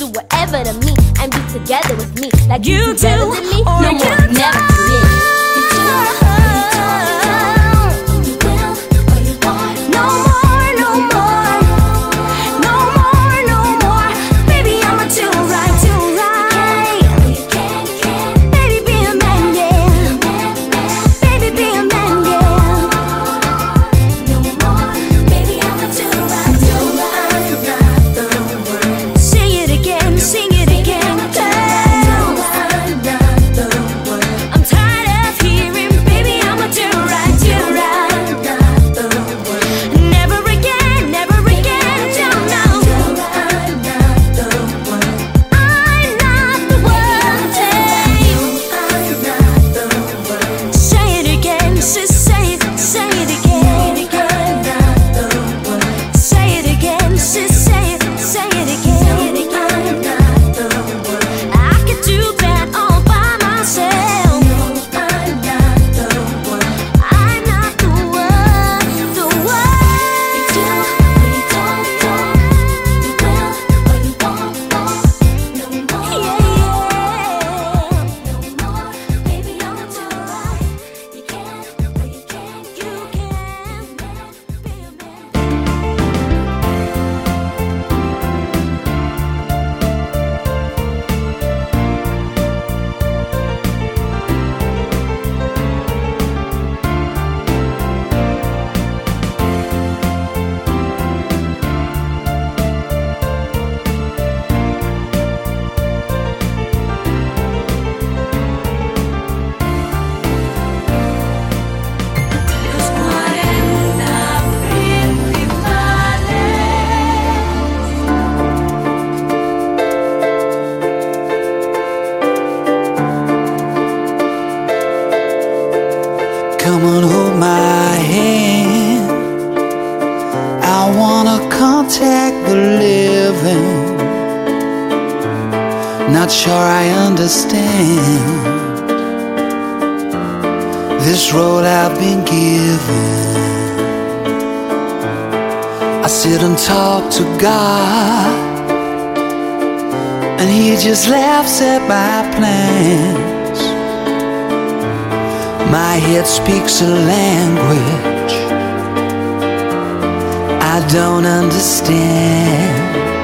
do whatever to me and be together with me. Like you, You do better do, than me. or No you more, don't. never forget. You do, or you don't. You will, or you won't. No more, no more. No more, no more. Baby, I'ma do right, do right. Baby, be a man, yeah. Baby, be a man, yeah. No more, baby, I'ma do right, do right. Say it again, sing it again, girl. I'm tired of hearing, baby, I'ma do right, do right. Never again, never again, don't know. I'm not the one, say it again, sis, say it, say it again. Say it again, sis, say it, say it again. I could do that all by myself. I'm not the one, the one. You do, or you don't, don't. You will, or you won't, won't. No more, yeah, yeah. No more, baby, I'ma do right. You can, or you can't, you can. Be a man. Los cuarenta principales. Come on, hold my hand. I wanna contact the living. Not sure I understand this road I've been given. I sit and talk to God, and He just laughs at my plans. My head speaks a language I don't understand.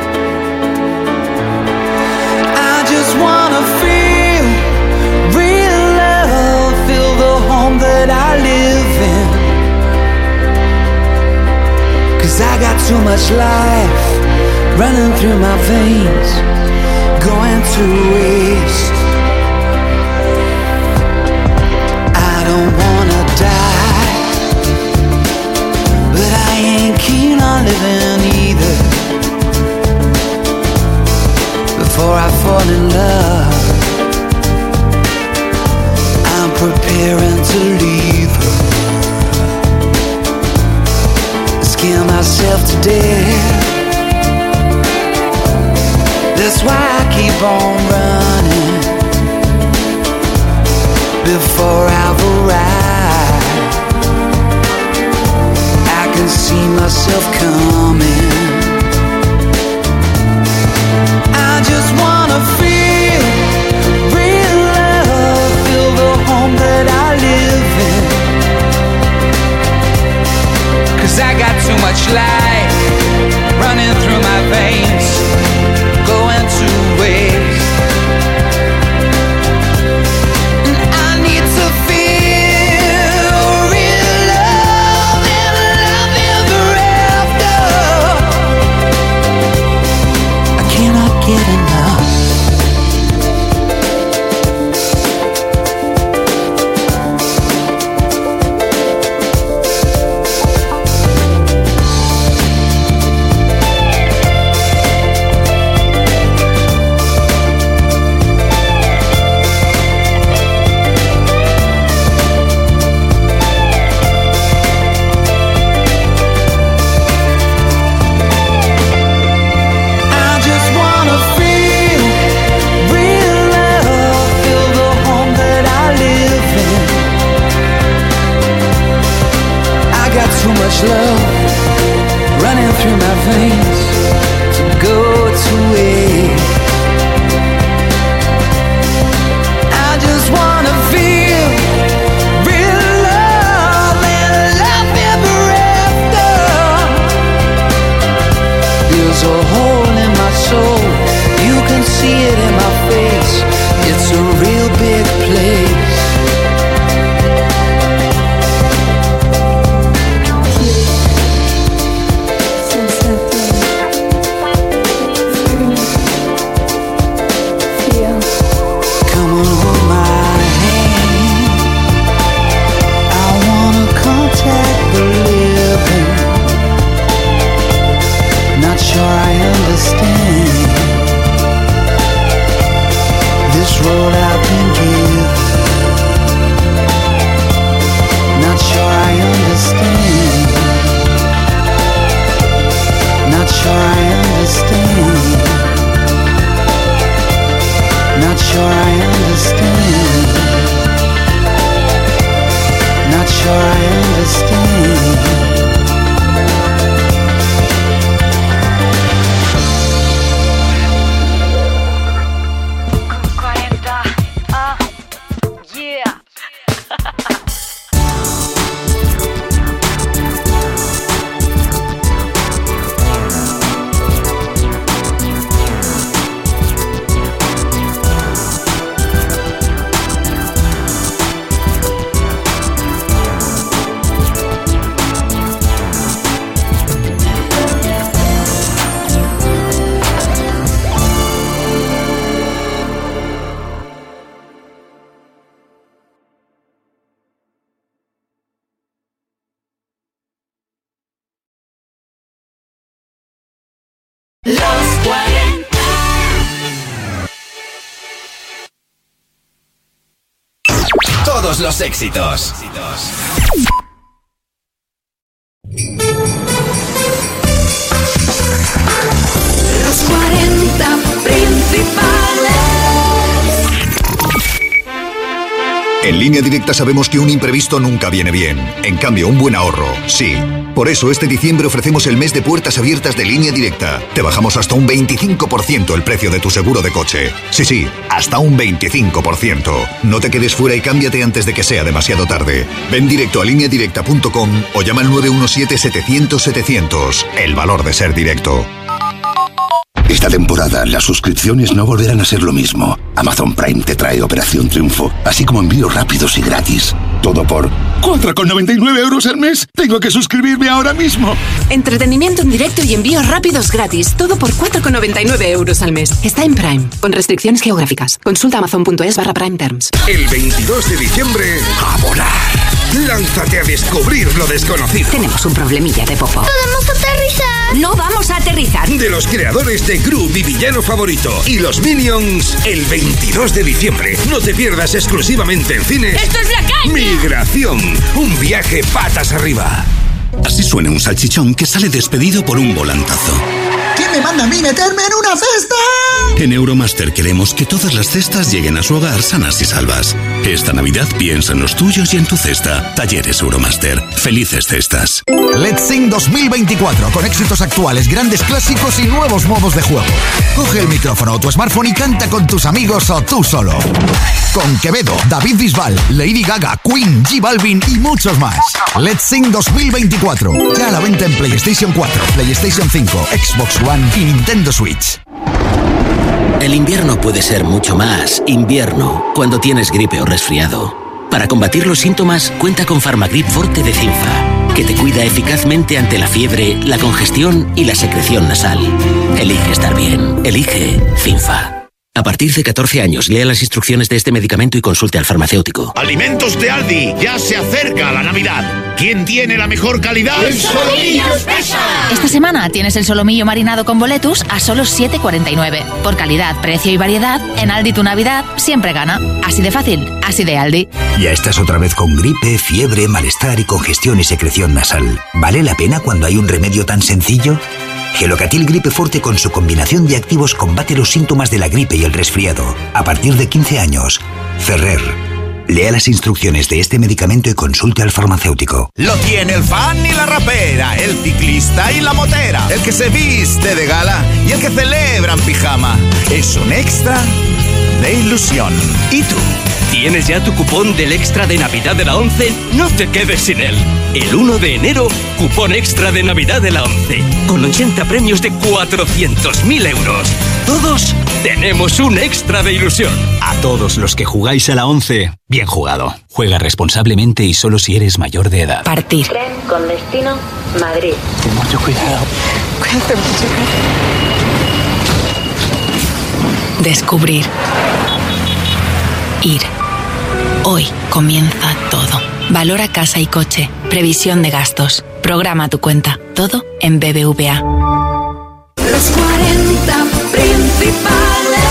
I just wanna feel real love, feel the home that I live in. 'Cause I got too much life running through my veins, going to waste. I don't wanna die, but I ain't keen on living either. Before I fall in love, I'm preparing to leave her. Scare myself to death. That's why I keep on running before I've arrived. I can see myself coming. I just wanna feel real love, feel the home that I live in. 'Cause I got too much life running through my veins, going to waste. And I need to feel real love and love ever after. Not sure I understand. Not sure I understand. Los cuarenta. Todos los éxitos. Los cuarenta principales. En Línea Directa sabemos que un imprevisto nunca viene bien. En cambio, un buen ahorro, sí. Por eso, este diciembre ofrecemos el mes de puertas abiertas de Línea Directa. Te bajamos hasta un veinticinco por ciento el precio de tu seguro de coche. Sí, sí, hasta un veinticinco por ciento. No te quedes fuera y cámbiate antes de que sea demasiado tarde. Ven directo a línea directa punto com o llama al nueve uno siete, setecientos, setecientos. El valor de ser directo. Esta temporada las suscripciones no volverán a ser lo mismo. Amazon Prime te trae Operación Triunfo, así como envíos rápidos y gratis. Todo por cuatro con noventa y nueve euros al mes. Tengo que suscribirme ahora mismo. Entretenimiento en directo y envíos rápidos gratis. Todo por cuatro con noventa y nueve euros al mes. Está en Prime, con restricciones geográficas. Consulta amazon.es barra Prime Terms. El veintidós de diciembre, a volar. Lánzate a descubrir lo desconocido. Tenemos un problemilla de popo. ¡Podemos aterrizar! ¡No vamos a aterrizar! De los creadores de Gru, mi villano favorito, y los Minions, el veintidós de diciembre. No te pierdas exclusivamente en cines. ¡Esto es la caña! Migración, un viaje patas arriba. Así suena un salchichón que sale despedido por un volantazo. ¿Quién me manda a mí meterme en una cesta? En Euromaster queremos que todas las cestas lleguen a su hogar sanas y salvas. Esta Navidad piensa en los tuyos y en tu cesta. Talleres Euromaster. Felices cestas. Let's Sing dos mil veinticuatro, con éxitos actuales, grandes clásicos y nuevos modos de juego. Coge el micrófono o tu smartphone y canta con tus amigos o tú solo. Con Quevedo, David Bisbal, Lady Gaga, Queen, J Balvin y muchos más. Let's Sing dos mil veinticuatro. Ya a la venta en PlayStation cuatro, PlayStation cinco, Xbox One y Nintendo Switch. El invierno puede ser mucho más invierno cuando tienes gripe o resfriado. Para combatir los síntomas, cuenta con Farmagrip Forte de Cinfa, que te cuida eficazmente ante la fiebre, la congestión y la secreción nasal. Elige estar bien. Elige Cinfa. A partir de catorce años, lea las instrucciones de este medicamento y consulte al farmacéutico. Alimentos de Aldi, ya se acerca la Navidad. ¿Quién tiene la mejor calidad? ¡El Solomillo Special! Esta semana tienes el solomillo marinado con boletus a solo siete cuarenta y nueve. Por calidad, precio y variedad, en Aldi tu Navidad siempre gana. Así de fácil, así de Aldi. Ya estás otra vez con gripe, fiebre, malestar y congestión y secreción nasal. ¿Vale la pena cuando hay un remedio tan sencillo? Gelocatil Gripe Forte con su combinación de activos combate los síntomas de la gripe y el resfriado. A partir de quince años. Ferrer. Lea las instrucciones de este medicamento y consulte al farmacéutico. Lo tiene el fan y la rapera, el ciclista y la motera, el que se viste de gala y el que celebra en pijama. Es un extra de ilusión. ¿Y tú? ¿Tienes ya tu cupón del extra de Navidad de la ONCE? No te quedes sin él. El uno de enero, cupón extra de Navidad de la ONCE, con ochenta premios de cuatrocientos mil euros. Todos tenemos un extra de ilusión. A todos los que jugáis a la ONCE, bien jugado. Juega responsablemente y solo si eres mayor de edad. Partir. Tren con destino Madrid. Ten mucho cuidado. Cuídate mucho. Descubrir. Ir. Hoy comienza todo. Valora casa y coche. Previsión de gastos. Programa tu cuenta. Todo en B B V A. Los cuarenta principales.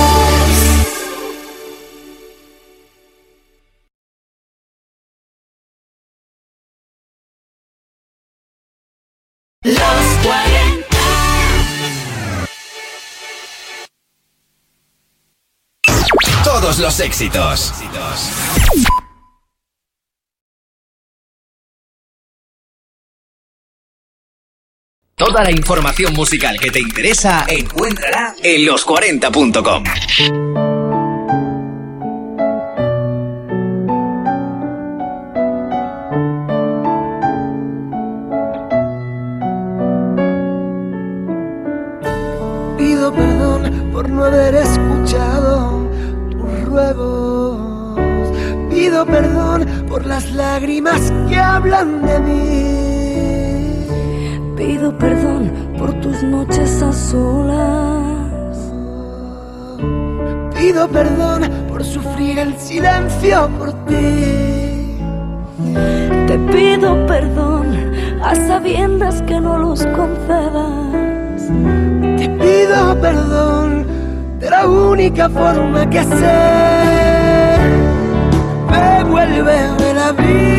Los cuarenta. todos los éxitos. Toda la información musical que te interesa, encuéntrala en los cuarenta punto com. Pido perdón por no haber escuchado tus ruegos. Pido perdón por las lágrimas que hablan de mí. Pido perdón por tus noches a solas. Pido perdón por sufrir el silencio por ti. Te pido perdón a sabiendas que no los concedas. Te pido perdón de la única forma que sé. Devuélveme la vida.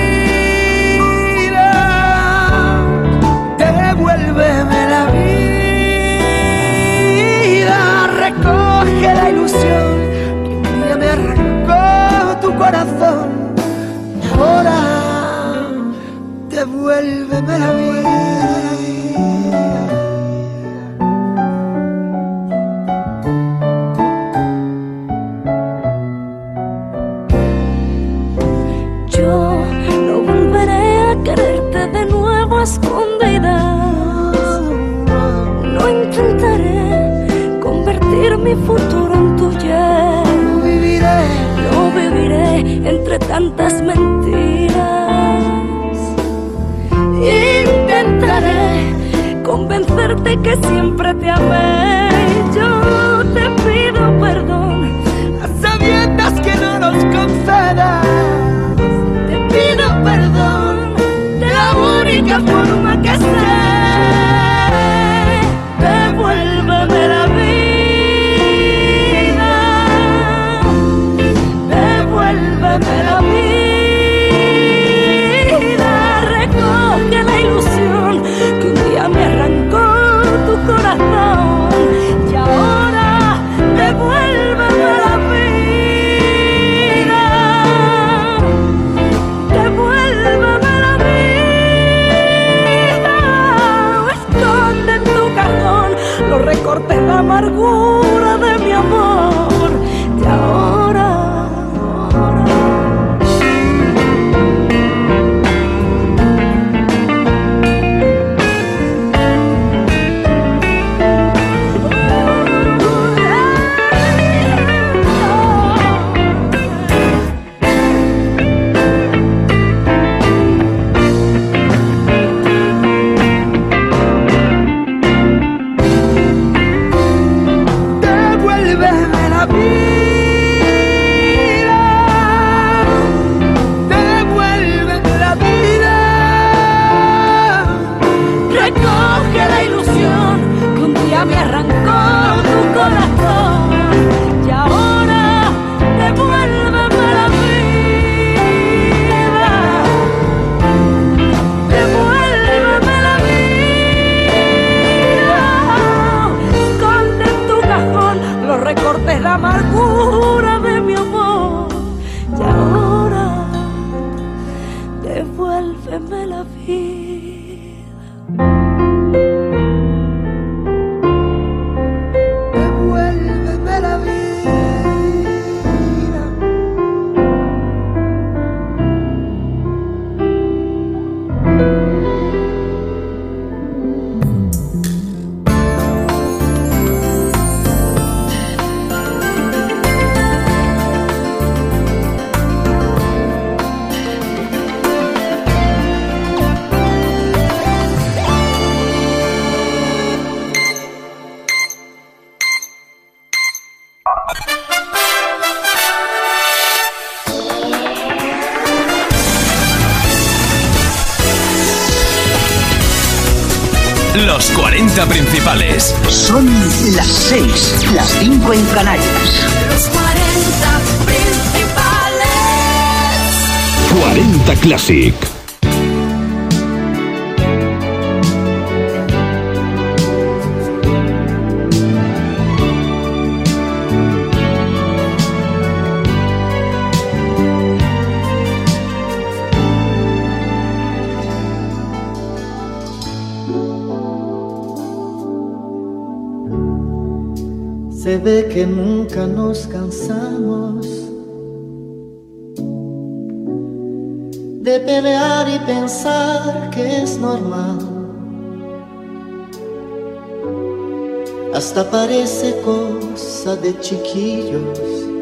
Devuélveme la vida, recoge la ilusión que un día me arrancó tu corazón. Ahora, devuélveme la vida. Yo no volveré a quererte de nuevo a escondidas. No intentaré convertir mi futuro en tuyo. No viviré, no viviré entre tantas mentiras. Intentaré convencerte que siempre te amé. Yo te pido perdón a sabiendas que no nos concedas. Te pido perdón de la única forma que sé. Devuélveme la vida, devuélveme la vida, recoge la ilusión que un día me arrancó tu corazón. Y ahora devuélveme la vida, devuélveme la vida. Esconde en tu cajón los recortes de amargura de mi amor. Y ahora, devuélveme la vida, devuélveme la vida. recoge la ilusión que un día me arrancó tu corazón. Y ahora devuélveme la vida, devuélveme la vida. Esconde en tu cajón los recortes de amargura de mi amor. Y ahora devuélveme la vida, devuélveme la vida. Los cuarenta principales. Son las seis, las cinco en Canarias. Los cuarenta principales. cuarenta Classic. ve que nunca nos cansamos de pelear y pensar que es normal. Hasta parece cosa de chiquillos